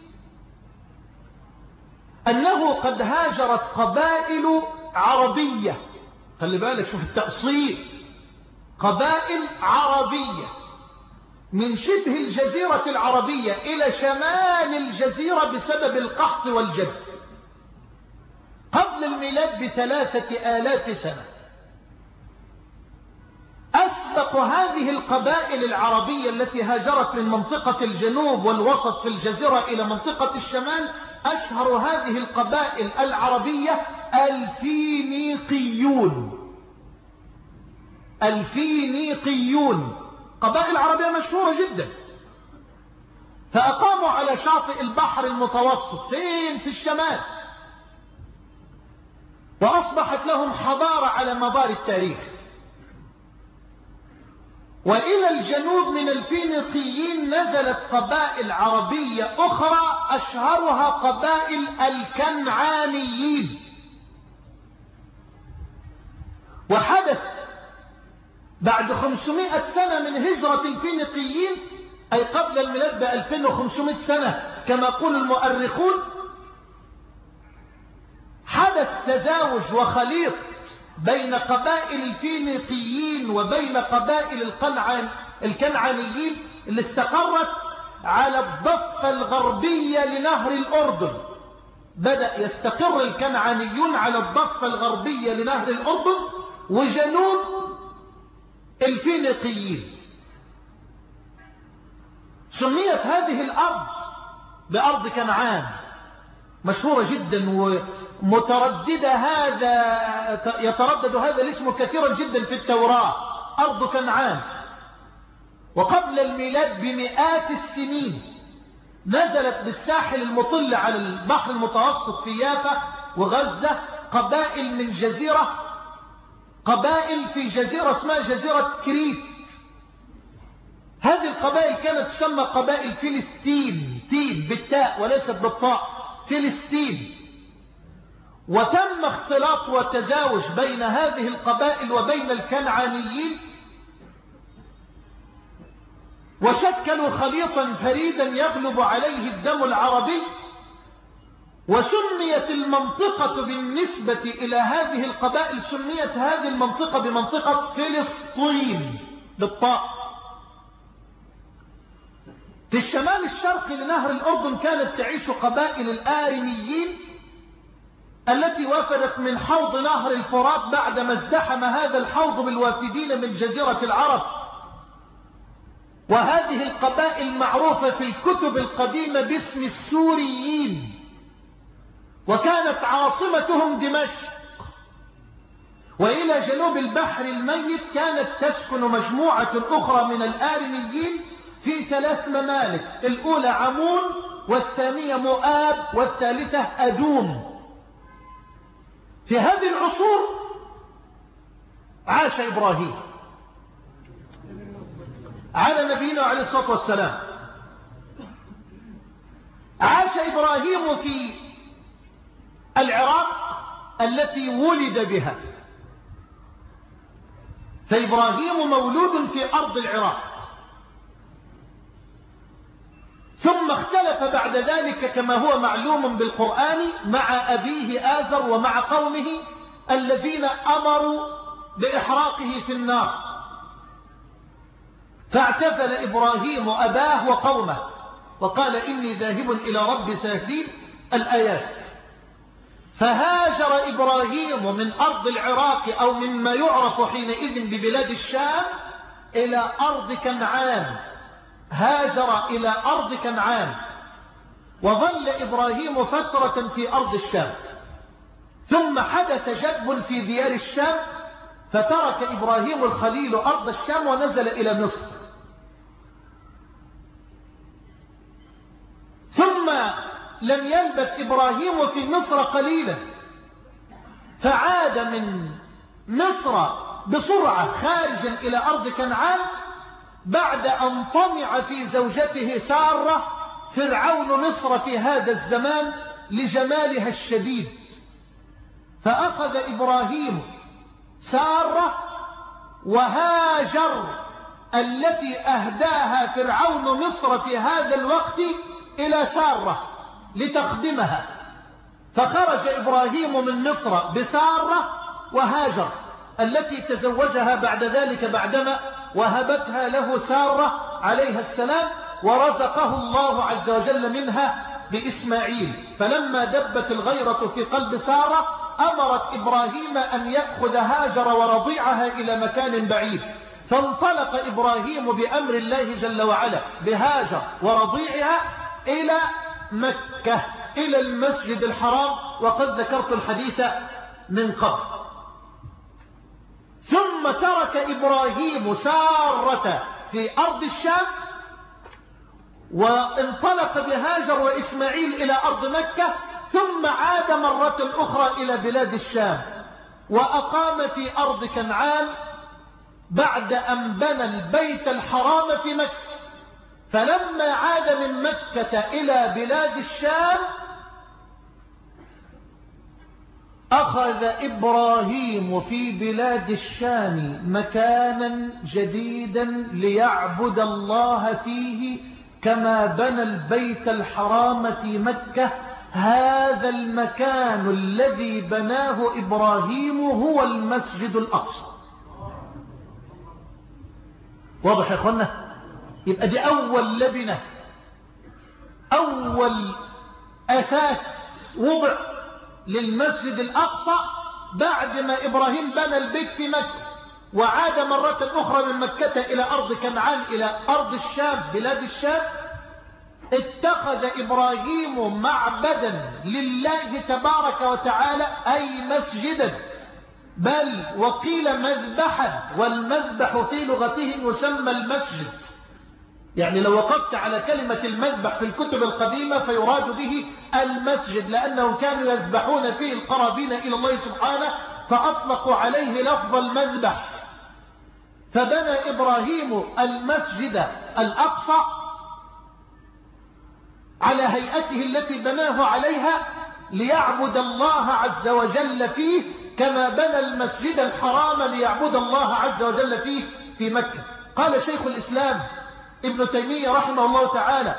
Speaker 2: أنه قد هاجرت قبائل عربية، خلي بالك شوف التأصيل، قبائل عربية من شبه الجزيرة العربية إلى شمال الجزيرة بسبب القحط والجد قبل الميلاد بثلاثة آلاف سنة. أسبق هذه القبائل العربية التي هاجرت من منطقة الجنوب والوسط في الجزيرة إلى منطقة الشمال، أشهر هذه القبائل العربية الفينيقيون. الفينيقيون قبائل عربية مشهورة جدا، فأقاموا على شاطئ البحر المتوسط فين؟ في الشمال، وأصبحت لهم حضارة على مدار التاريخ. وإلى الجنوب من الفينيقيين نزلت قبائل عربية أخرى أشهرها قبائل الكنعانيين. وحدث بعد خمسمائة سنة من هجرة الفينيقيين، أي قبل الميلاد ب ألفين وخمسمائة سنة كما يقول المؤرخون، حدث تزاوج وخليط بين قبائل الفينيقيين وبين قبائل القنعان الكنعانيين اللي استقرت على الضفة الغربية لنهر الأردن. بدأ يستقر الكنعانيون على الضفة الغربية لنهر الأردن وجنوب الفينيقيين. سميت هذه الأرض بأرض كنعان، مشهورة جدا ومترددة، هذا يتردد هذا الاسم كثيرا جدا في التوراة، أرض كنعان. وقبل الميلاد بمئات السنين نزلت بالساحل المطل على البحر المتوسط في يافا وغزة قبائل من جزيرة قبائل في جزيرة اسمها جزيرة كريت. هذه القبائل كانت تسمى قبائل فلسطين، تين بالتاء وليست بالطاء، فلسطين. وتم اختلاط وتزاوج بين هذه القبائل وبين الكنعانيين، وشكلوا خليطا فريدا يغلب عليه الدم العربي. وسميت المنطقة بالنسبة إلى هذه القبائل، سميت هذه المنطقة بمنطقة فلسطين بالطاء. في الشمال الشرقي لنهر الأردن كانت تعيش قبائل الآرميين التي وافدت من حوض نهر الفرات بعدما ازدحم هذا الحوض بالوافدين من جزيرة العرب. وهذه القبائل معروفة في الكتب القديمة باسم السوريين، وكانت عاصمتهم دمشق. وإلى جنوب البحر الميت كانت تسكن مجموعة أخرى من الآرميين في ثلاث ممالك، الأولى عمون، والثانية مؤاب، والثالثة أدوم. في هذه العصور عاش إبراهيم على نبينا عليه الصلاة والسلام. عاش إبراهيم في العراق التي ولد بها، فإبراهيم مولود في أرض العراق، ثم اختلف بعد ذلك كما هو معلوم بالقرآن مع أبيه آزر ومع قومه الذين أمروا بإحراقه في النار، فاعتزل إبراهيم أباه وقومه وقال إني ذاهب إلى ربي سيهدين الآيات. فهاجر إبراهيم من أرض العراق أو مما يعرف حينئذ ببلاد الشام إلى أرض كنعان، هاجر إلى أرض كنعان، وظل إبراهيم فترة في أرض الشام، ثم حدث جدب في ديار الشام، فترك إبراهيم الخليل أرض الشام ونزل إلى مصر. ثم لم يلبث إبراهيم في مصر قليلا، فعاد من مصر بسرعة خارجا إلى أرض كنعان بعد أن طمع في زوجته سارة فرعون مصر في هذا الزمان لجمالها الشديد. فأخذ إبراهيم سارة وهاجر التي أهداها فرعون مصر في هذا الوقت إلى سارة لتخدمها، فخرج إبراهيم من مصر بسارة وهاجر التي تزوجها بعد ذلك بعدما وهبتها له سارة عليها السلام، ورزقه الله عز وجل منها بإسماعيل. فلما دبت الغيرة في قلب سارة أمرت إبراهيم أن يأخذ هاجر ورضيعها إلى مكان بعيد، فانطلق إبراهيم بأمر الله جل وعلا بهاجر ورضيعها إلى مكة، إلى المسجد الحرام، وقد ذكرت الحديث من قبل. ثم ترك إبراهيم سارة في أرض الشام وانطلق بهاجر وإسماعيل إلى أرض مكة، ثم عاد مرة أخرى إلى بلاد الشام وأقام في أرض كنعان بعد أن بنى البيت الحرام في مكة. فلما عاد من مكة إلى بلاد الشام أخذ إبراهيم في بلاد الشام مكانا جديدا ليعبد الله فيه كما بنى البيت الحرام في مكة. هذا المكان الذي بناه إبراهيم هو المسجد الأقصى. واضح يا أخوانا؟ يبقى دي أول لبنة، أول أساس وضع للمسجد الأقصى بعد ما إبراهيم بنى البيت في مكة وعاد مرة أخرى من مكة إلى أرض كنعان إلى أرض الشام بلاد الشام. اتخذ إبراهيم معبدا لله تبارك وتعالى أي مسجدا، بل وقيل مذبحا، والمذبح في لغته يسمى المسجد. يعني لو وقفت على كلمة المذبح في الكتب القديمة فيراد به المسجد، لأنهم كانوا يذبحون فيه القرابين إلى الله سبحانه فأطلقوا عليه لفظ المذبح. فبنى إبراهيم المسجد الأقصى على هيئته التي بناه عليها ليعبد الله عز وجل فيه، كما بنى المسجد الحرام ليعبد الله عز وجل فيه في مكة. قال شيخ الإسلام ابن تيمية رحمه الله تعالى: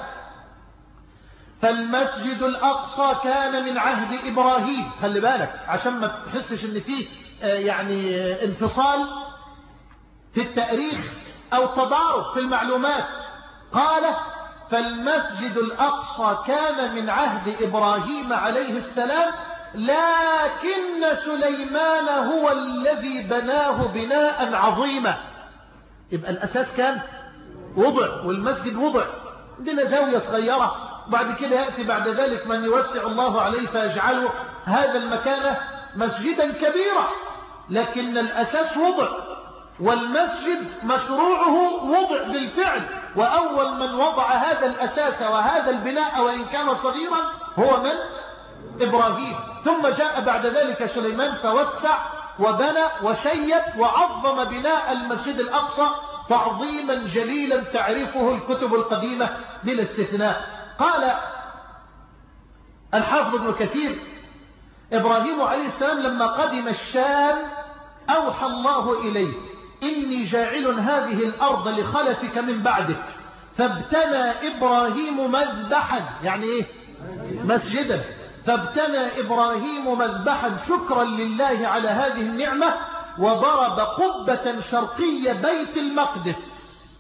Speaker 2: فالمسجد الأقصى كان من عهد إبراهيم. خلي بالك عشان ما تحسش ان فيه يعني انفصال في التاريخ أو تضارب في المعلومات. قال: فالمسجد الأقصى كان من عهد إبراهيم عليه السلام، لكن سليمان هو الذي بناه بناء عظيما. يبقى الأساس كان وضع، والمسجد وضع، عندنا زاوية صغيرة، وبعد كده يأتي بعد ذلك من يوسع الله عليه فيجعله هذا المكان مسجدا كبيرا، لكن الأساس وضع، والمسجد مشروعه وضع بالفعل، وأول من وضع هذا الأساس وهذا البناء وإن كان صغيرا هو من؟ إبراهيم. ثم جاء بعد ذلك سليمان فوسع وبنى وشيد وعظم بناء المسجد الأقصى تعظيما جليلا تعرفه الكتب القديمة بلا استثناء. قال الحافظ ابن كثير: إبراهيم عليه السلام لما قدم الشام أوحى الله إليه: إني جاعل هذه الأرض لخلفك من بعدك، فابتنى إبراهيم مذبحا، يعني إيه؟ مسجدا. فابتنى إبراهيم مذبحا شكرا لله على هذه النعمة، وضرب قبة شرقية بيت المقدس.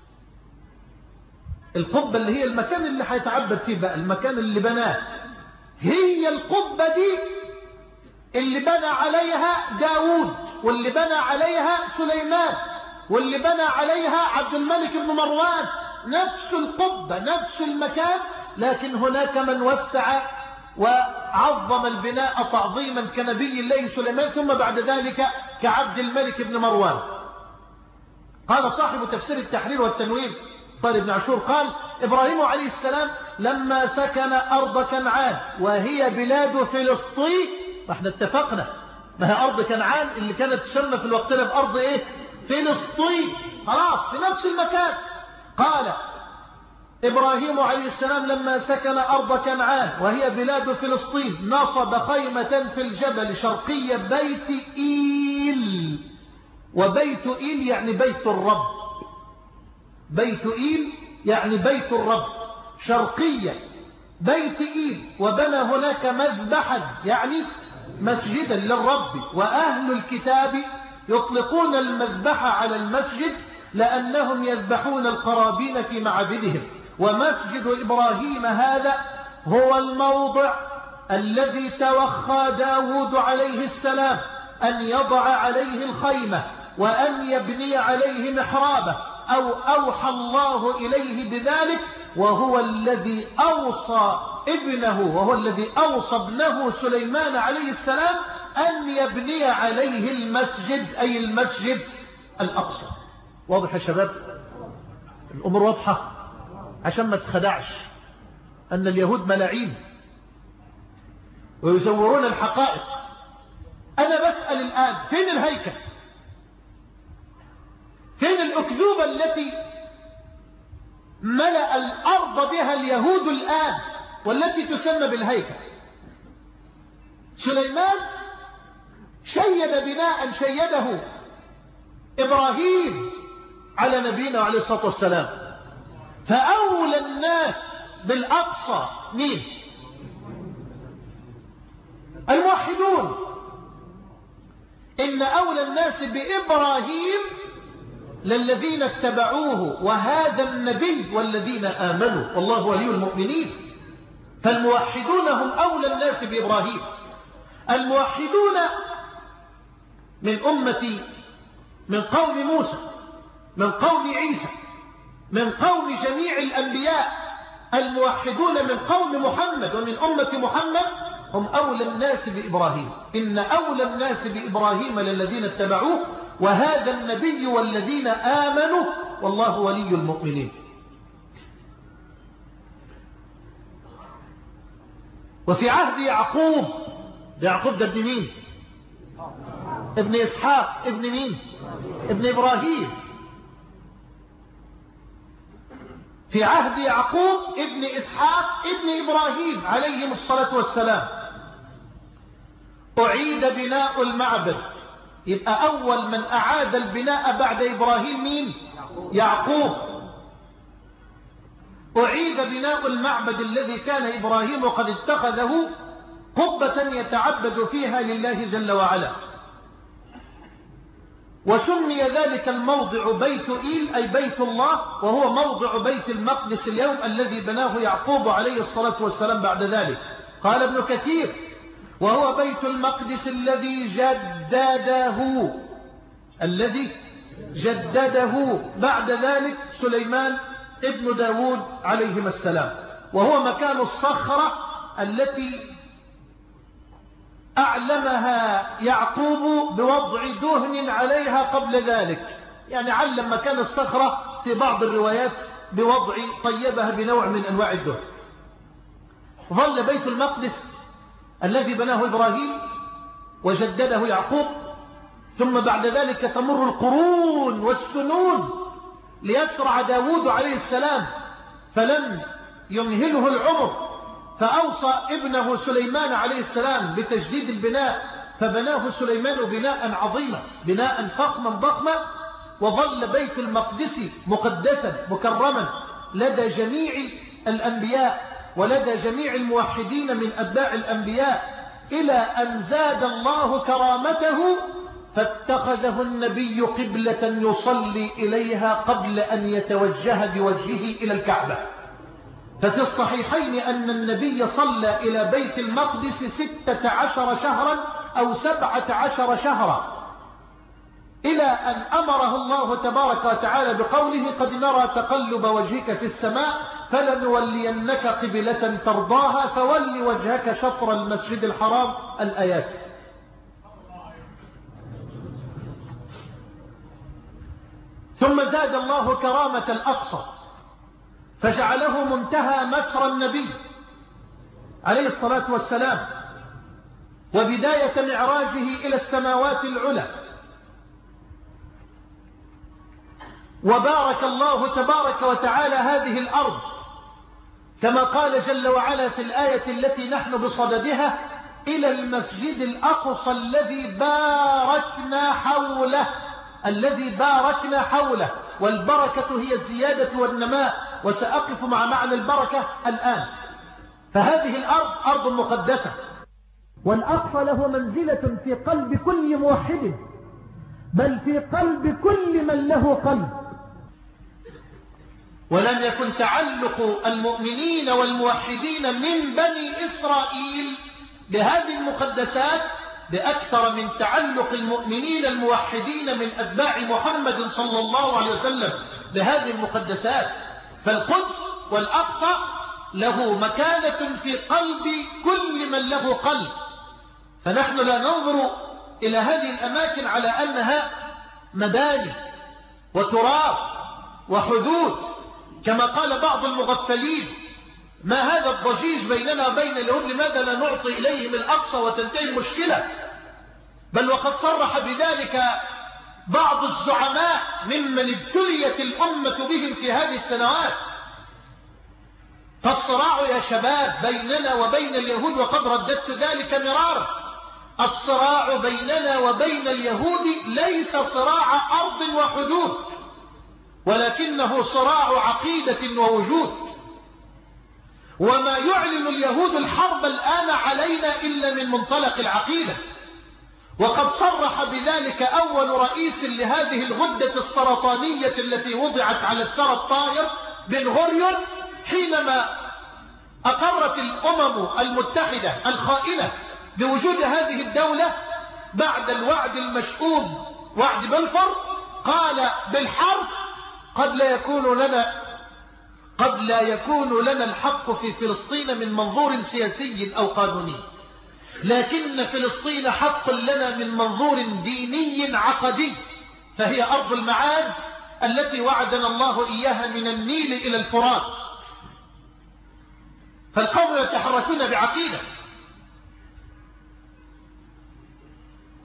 Speaker 2: القبة اللي هي المكان اللي هيتعبد فيه بقى، المكان اللي بناه، هي القبة دي اللي بنى عليها داود، واللي بنى عليها سليمان، واللي بنى عليها عبد الملك بن مروان. نفس القبة نفس المكان، لكن هناك من وسع وعظم البناء تعظيما كنبي الله سليمان، ثم بعد ذلك كعبد الملك بن مروان. قال صاحب تفسير التحرير والتنوير طارق بن عاشور قال: إبراهيم عليه السلام لما سكن أرض كنعان وهي بلاد فلسطين، احنا اتفقنا ما هي أرض كنعان اللي كانت تسمى في الوقت ده بأرض إيه؟ فلسطين، خلاص في نفس المكان. قال إبراهيم عليه السلام لما سكن أرض كنعان وهي بلاد فلسطين نصب خيمة في الجبل شرقية بيت إيل. وبيت إيل يعني بيت الرب، بيت إيل يعني بيت الرب، شرقية بيت إيل، وبنى هناك مذبحا يعني مسجدا للرب. وأهل الكتاب يطلقون المذبح على المسجد لأنهم يذبحون القرابين في معابدهم. ومسجد إبراهيم هذا هو الموضع الذي توخى داود عليه السلام أن يضع عليه الخيمة وأن يبني عليه محرابه، أو أوحى الله إليه بذلك، وهو الذي أوصى ابنه وهو الذي أوصى ابنه سليمان عليه السلام أن يبني عليه المسجد، أي المسجد الأقصى. واضح يا شباب؟ الأمور واضحة عشان ما تخدعش أن اليهود ملاعين ويزورون الحقائق. أنا بسأل الآن: فين الهيكل؟ فين الأكذوبة التي ملأ الأرض بها اليهود الآن والتي تسمى بالهيكل؟ سليمان شيد بناء شيده إبراهيم على نبينا عليه الصلاة والسلام. فأولى الناس بالأقصى مين؟ الموحدون. إن أولى الناس بإبراهيم للذين اتبعوه وهذا النبي والذين آمنوا والله ولي المؤمنين. فالموحدون هم أولى الناس بإبراهيم. الموحدون من أمة من قوم موسى، من قوم عيسى، من قوم جميع الأنبياء. الموحدون من قوم محمد ومن أمة محمد هم أولى الناس بإبراهيم. إن أولى الناس بإبراهيم للذين اتبعوه وهذا النبي والذين آمنوا والله ولي المؤمنين. وفي عهد يعقوب، يعقوب ده ابن مين؟ ابن إسحاق، ابن مين؟ ابن إبراهيم. في عهد يعقوب ابن إسحاق ابن إبراهيم عليهم الصلاة والسلام أعيد بناء المعبد. يبقى أول من أعاد البناء بعد إبراهيم مين؟ يعقوب. أعيد بناء المعبد الذي كان إبراهيم قد اتخذه قبة يتعبد فيها لله جل وعلا، وسمي ذلك الموضع بيت إيل أي بيت الله، وهو موضع بيت المقدس اليوم الذي بناه يعقوب عليه الصلاة والسلام بعد ذلك. قال ابن كثير: وهو بيت المقدس الذي جدده الذي جدده بعد ذلك سليمان ابن داود عليهما السلام، وهو مكان الصخرة التي أعلمها يعقوب بوضع دهن عليها قبل ذلك، يعني علم مكان الصخرة في بعض الروايات بوضع طيبها بنوع من أنواع الدهن. ظل بيت المقدس الذي بناه إبراهيم وجدده يعقوب، ثم بعد ذلك تمر القرون والسنون ليسرع داود عليه السلام، فلم يمهله العمر، فأوصى ابنه سليمان عليه السلام بتجديد البناء، فبناه سليمان بناء عظيما، بناء فخما ضخما، وظل بيت المقدس مقدسا مكرما لدى جميع الأنبياء ولدى جميع الموحدين من أتباع الأنبياء، إلى أن زاد الله كرامته فاتخذه النبي قبلة يصلي إليها قبل أن يتوجه بوجهه إلى الكعبة. ففي الصحيحين أن النبي صلى إلى بيت المقدس ستة عشر شهرا أو سبعة عشر شهرا، إلى أن أمره الله تبارك وتعالى بقوله: قد نرى تقلب وجهك في السماء فلنولينك قبلة ترضاها فول وجهك شطر المسجد الحرام. الآيات. ثم زاد الله كرامة الأقصى فجعله منتهى مسرى النبي عليه الصلاة والسلام وبداية معراجه إلى السماوات العلى. وبارك الله تبارك وتعالى هذه الأرض كما قال جل وعلا في الآية التي نحن بصددها: إلى المسجد الأقصى الذي باركنا حوله، الذي باركنا حوله، والبركة هي الزيادة والنماء، وسأقف مع معنى البركة الآن. فهذه الأرض أرض مقدسة، والأقصى له منزلة في قلب كل موحد، بل في قلب كل من له قلب. ولم يكن تعلق المؤمنين والموحدين من بني إسرائيل بهذه المقدسات بأكثر من تعلق المؤمنين الموحدين من أتباع محمد صلى الله عليه وسلم بهذه المقدسات. فالقدس والأقصى له مكانة في قلب كل من له قلب، فنحن لا ننظر إلى هذه الأماكن على أنها مباني وتراب وحدود كما قال بعض المغفلين: ما هذا الضجيج بيننا وبين اليهود، لماذا لا نعطي إليهم الأقصى وتنتهي المشكلة؟ بل وقد صرح بذلك بعض الزعماء ممن ابتليت الأمة بهم في هذه السنوات. فالصراع يا شباب بيننا وبين اليهود، وقد رددت ذلك مرارا، الصراع بيننا وبين اليهود ليس صراع أرض وحدود، ولكنه صراع عقيدة ووجود. وما يعلن اليهود الحرب الآن علينا إلا من منطلق العقيدة، وقد صرح بذلك أول رئيس لهذه الغدة السرطانية التي وضعت على الثرى الطائر بن غوريون حينما أقرت الأمم المتحدة الخائنة بوجود هذه الدولة بعد الوعد المشؤوم وعد بلفور، قال بالحرف: قد لا يكون لنا قد لا يكون لنا الحق في فلسطين من منظور سياسي أو قانوني، لكن فلسطين حق لنا من منظور ديني عقدي، فهي أرض المعاد التي وعدنا الله إياها من النيل إلى الفرات. فالقوم يتحركون بعقيدة،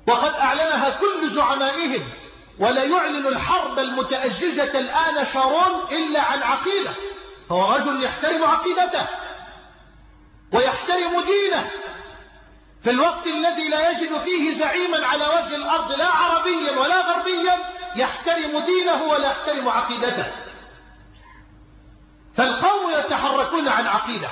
Speaker 2: وقد أعلنها كل زعمائهم، ولا يعلن الحرب المتأججة الآن شارون إلا عن عقيدة. هو رجل يحترم عقيدته ويحترم دينه في الوقت الذي لا يجد فيه زعيما على وجه الأرض لا عربيا ولا غربيا يحترم دينه ولا يحترم عقيدته. فالقوم يتحركون عن عقيدة.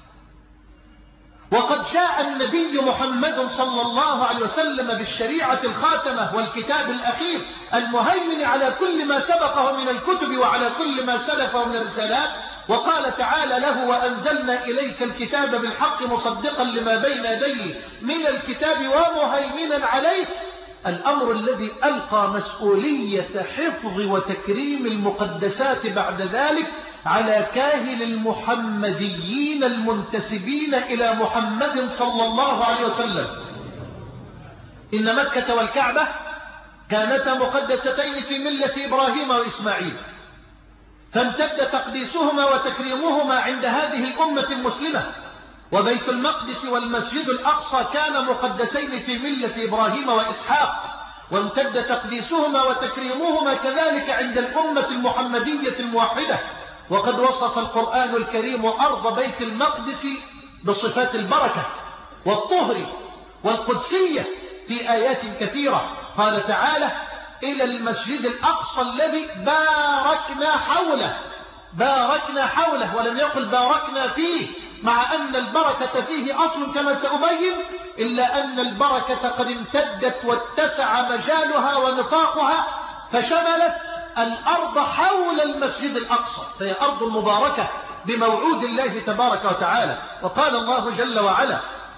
Speaker 2: وقد جاء النبي محمد صلى الله عليه وسلم بالشريعة الخاتمة والكتاب الأخير المهيمن على كل ما سبقه من الكتب وعلى كل ما سلفه من الرسالات، وقال تعالى له: وأنزلنا إليك الكتاب بالحق مصدقا لما بين يديه من الكتاب ومهيمنا عليه. الأمر الذي ألقى مسؤولية حفظ وتكريم المقدسات بعد ذلك على كاهل المحمديين المنتسبين إلى محمد صلى الله عليه وسلم. إن مكة والكعبة كانتا مقدستين في ملة إبراهيم وإسماعيل، فامتد تقديسهما وتكريمهما عند هذه الأمة المسلمة. وبيت المقدس والمسجد الأقصى كان مقدسين في ملة إبراهيم وإسحاق، وامتد تقديسهما وتكريمهما كذلك عند الأمة المحمدية الموحدة. وقد وصف القرآن الكريم أرض بيت المقدس بصفات البركة والطهر والقدسية في آيات كثيرة. قال تعالى: إلى المسجد الأقصى الذي باركنا حوله. باركنا حوله، ولم يقل باركنا فيه، مع أن البركة فيه أصل كما سأبين، إلا أن البركة قد امتدت واتسع مجالها ونطاقها فشملت الأرض حول المسجد الأقصى، فهي أرض مباركة بموعود الله تبارك وتعالى. وقال الله جل وعلا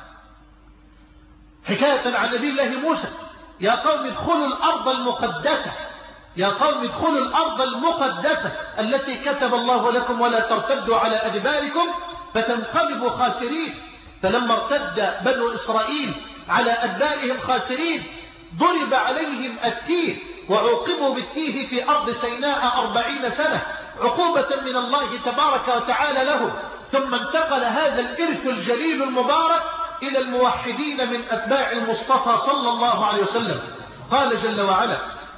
Speaker 2: حكاية عن نبي الله موسى: يا قوم ادخلوا الأرض المقدسة، يا قوم ادخلوا الأرض المقدسة التي كتب الله لكم ولا ترتدوا على أدباركم فتنقلبوا خاسرين. فلما ارتد بنو إسرائيل على أدبارهم خاسرين ضرب عليهم التيه وعوقبوا بالتيه في أرض سيناء أربعين سنة عقوبة من الله تبارك وتعالى لهم. ثم انتقل هذا الإرث الجليل المبارك إلى الموحدين من أتباع المصطفى صلى الله عليه وسلم. قال جل وعلا: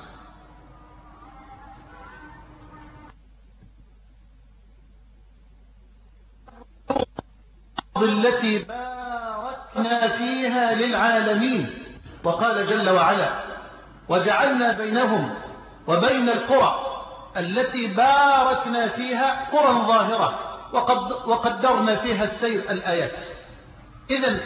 Speaker 2: التي باركنا فيها للعالمين. وقال جل وعلا: وجعلنا بينهم وبين القرى التي باركنا فيها قرى ظاهرة وقد وقدرنا فيها السير. الآيات. إذن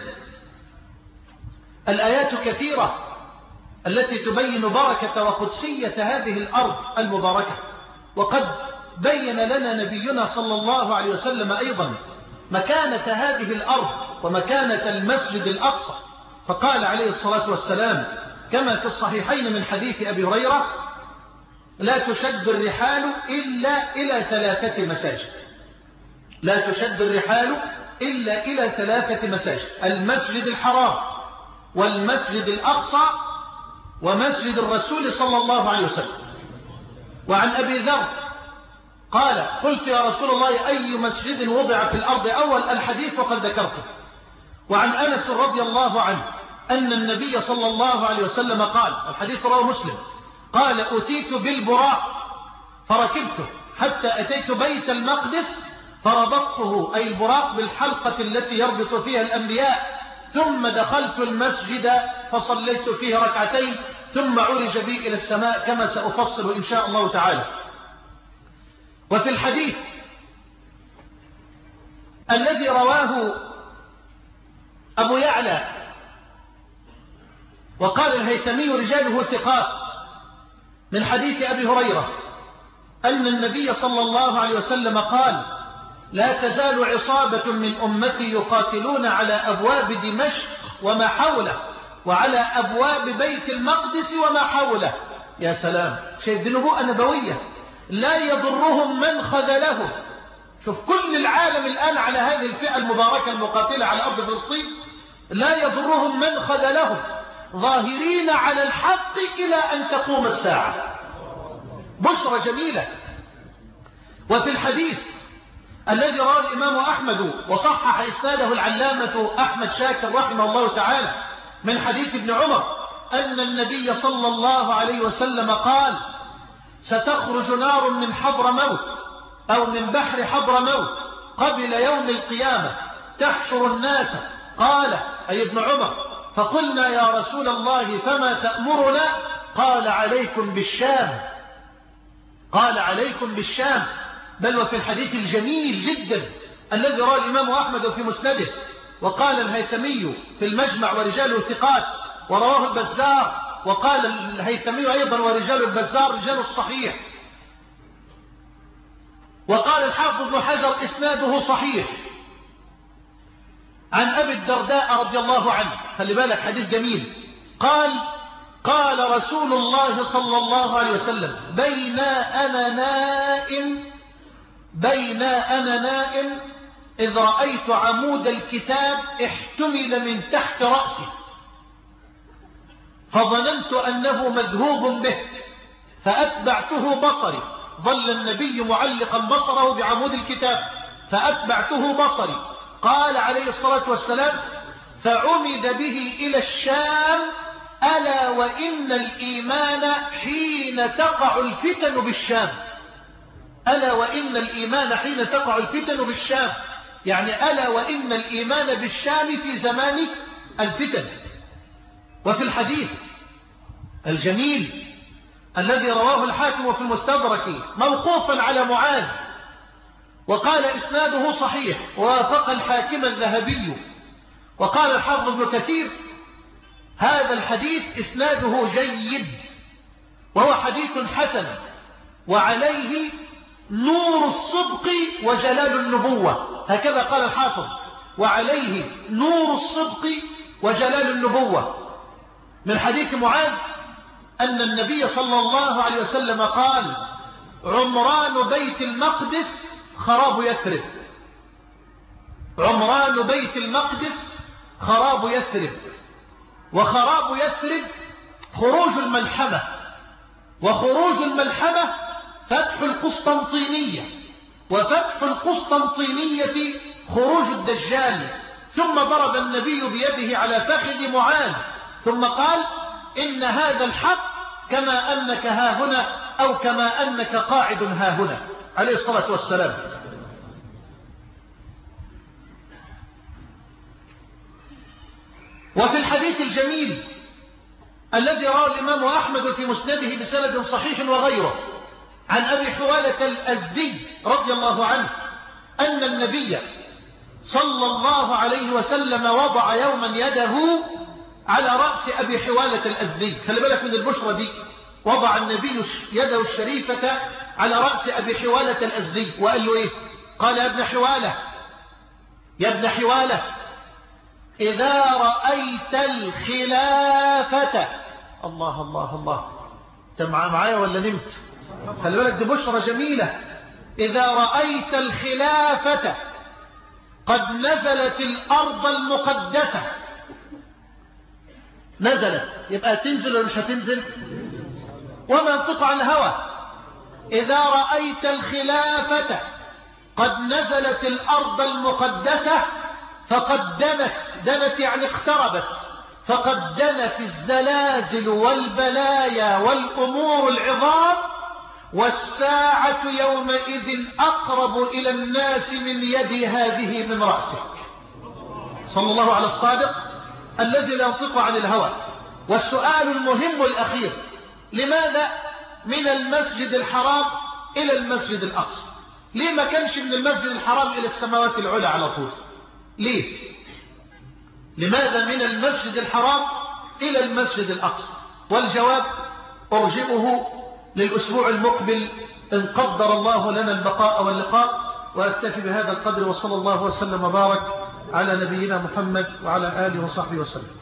Speaker 2: الآيات كثيرة التي تبين بركة وقدسية هذه الأرض المباركة. وقد بين لنا نبينا صلى الله عليه وسلم أيضا مكانة هذه الأرض ومكانة المسجد الأقصى، فقال عليه الصلاة والسلام كما في الصحيحين من حديث أبي هريرة: لا تشد الرحال إلا إلى ثلاثة مساجد. لا تشد الرحال إلا إلى ثلاثة مساجد: المسجد الحرام والمسجد الأقصى ومسجد الرسول صلى الله عليه وسلم. وعن أبي ذر قال: قلت يا رسول الله أي مسجد وضع في الأرض أول؟ الحديث وقد ذكرته. وعن أنس رضي الله عنه أن النبي صلى الله عليه وسلم قال، الحديث رواه مسلم، قال: أتيت بالبراق فركبته حتى أتيت بيت المقدس فربطته، أي البراق، بالحلقة التي يربط فيها الأنبياء، ثم دخلت المسجد فصليت فيه ركعتين ثم عرج بي إلى السماء، كما سأفصل إن شاء الله تعالى. وفي الحديث الذي رواه أبو يعلى وقال الهيثمي رجاله ثقات من حديث أبي هريرة أن النبي صلى الله عليه وسلم قال: لا تزال عصابة من أمتي يقاتلون على أبواب دمشق وما حوله وعلى أبواب بيت المقدس وما حوله. يا سلام، شايف دي نبوءة نبوية. لا يضرهم من خذلهم. شوف كل العالم الآن على هذه الفئة المباركة المقاتلة على أرض فلسطين، لا يضرهم من خذلهم، ظاهرين على الحق إلى أن تقوم الساعة. بشرى جميلة. وفي الحديث الذي رواه الإمام أحمد وصحح إسناده العلامة أحمد شاكر رحمه الله تعالى من حديث ابن عمر أن النبي صلى الله عليه وسلم قال ستخرج نار من حضر موت أو من بحر حضر موت قبل يوم القيامة تحشر الناس. قال أي ابن عمر فقلنا يا رسول الله فما تأمرنا؟ قال عليكم بالشام، قال عليكم بالشام. بل وفي الحديث الجميل جدا الذي رواه الإمام أحمد في مسنده وقال الهيثمي في المجمع ورجاله ثقات ورواه البزار، وقال الهيثمي أيضا ورجال البزار رجال الصحيح، وقال الحافظ ابن حجر إسناده صحيح عن أبي الدرداء رضي الله عنه. خلي بالك حديث جميل. قال قال رسول الله صلى الله عليه وسلم بين أنا نائم بين أنا نائم إذ رأيت عمود الكتاب احتمل من تحت رأسي فظننت أنه مذهوب به فأتبعته بصري. ظل النبي معلقا بصره بعمود الكتاب فأتبعته بصري. قال عليه الصلاة والسلام فعمد به إلى الشام ألا وإن الإيمان حين تقع الفتن بالشام. ألا وإن الإيمان حين تقع الفتن بالشام، يعني ألا وإن الإيمان بالشام في زمان الفتن. وفي الحديث الجميل الذي رواه الحاكم في المستدرك موقوفا على معاذ وقال إسناده صحيح ووافق الحاكم الذهبي، وقال الحافظ ابن كثير هذا الحديث إسناده جيد وهو حديث حسن وعليه نور الصدق وجلال النبوة. هكذا قال الحافظ وعليه نور الصدق وجلال النبوة من حديث معاذ أن النبي صلى الله عليه وسلم قال عمران بيت المقدس خراب يثرب. عمران بيت المقدس خراب يثرب. وخراب يثرب خروج الملحمة، وخروج الملحمة فتح القسطنطينية، وفتح القسطنطينية خروج الدجال. ثم ضرب النبي بيده على فخذ معاذ ثم قال إن هذا الحق كما أنك ها هنا أو كما أنك قاعد ها هنا عليه الصلاة والسلام. وفي الحديث الجميل الذي رواه الإمام أحمد في مسنده بسند صحيح وغيره عن أبي حوالة الأزدي رضي الله عنه أن النبي صلى الله عليه وسلم وضع يوما يده على رأس أبي حوالة الأزدي. خلي بالك من البشرة دي. وضع النبي يده الشريفة على رأس أبي حوالة الأزدي وقال له إيه؟ قال يا ابن حوالة يا ابن حوالة إذا رأيت الخلافة. الله الله الله، أنت معايا ولا نمت؟ خلي بالك دي بشرة جميلة. إذا رأيت الخلافة قد نزلت الأرض المقدسة. نزلت يبقى تنزل ولا مش هتنزل؟ وما ينطق عن الهوى. إذا رأيت الخلافة قد نزلت الأرض المقدسة فقد دنت، دنت يعني اقتربت، فقد دنت الزلازل والبلايا والأمور العظام والساعة يومئذ أقرب إلى الناس من يد هذه من رأسك. صلى الله على الصادق الذي لا ينطق عن الهوى. والسؤال المهم الأخير لماذا من المسجد الحرام إلى المسجد الأقصى؟ ليه ما كانش من المسجد الحرام إلى السماوات العلى على طول؟ ليه؟ لماذا من المسجد الحرام إلى المسجد الأقصى؟ والجواب أرجئه للأسبوع المقبل إن قدر الله لنا البقاء واللقاء. وأكتفي بهذا القدر وصلى الله وسلم وبارك على نبينا محمد وعلى آله وصحبه وسلم.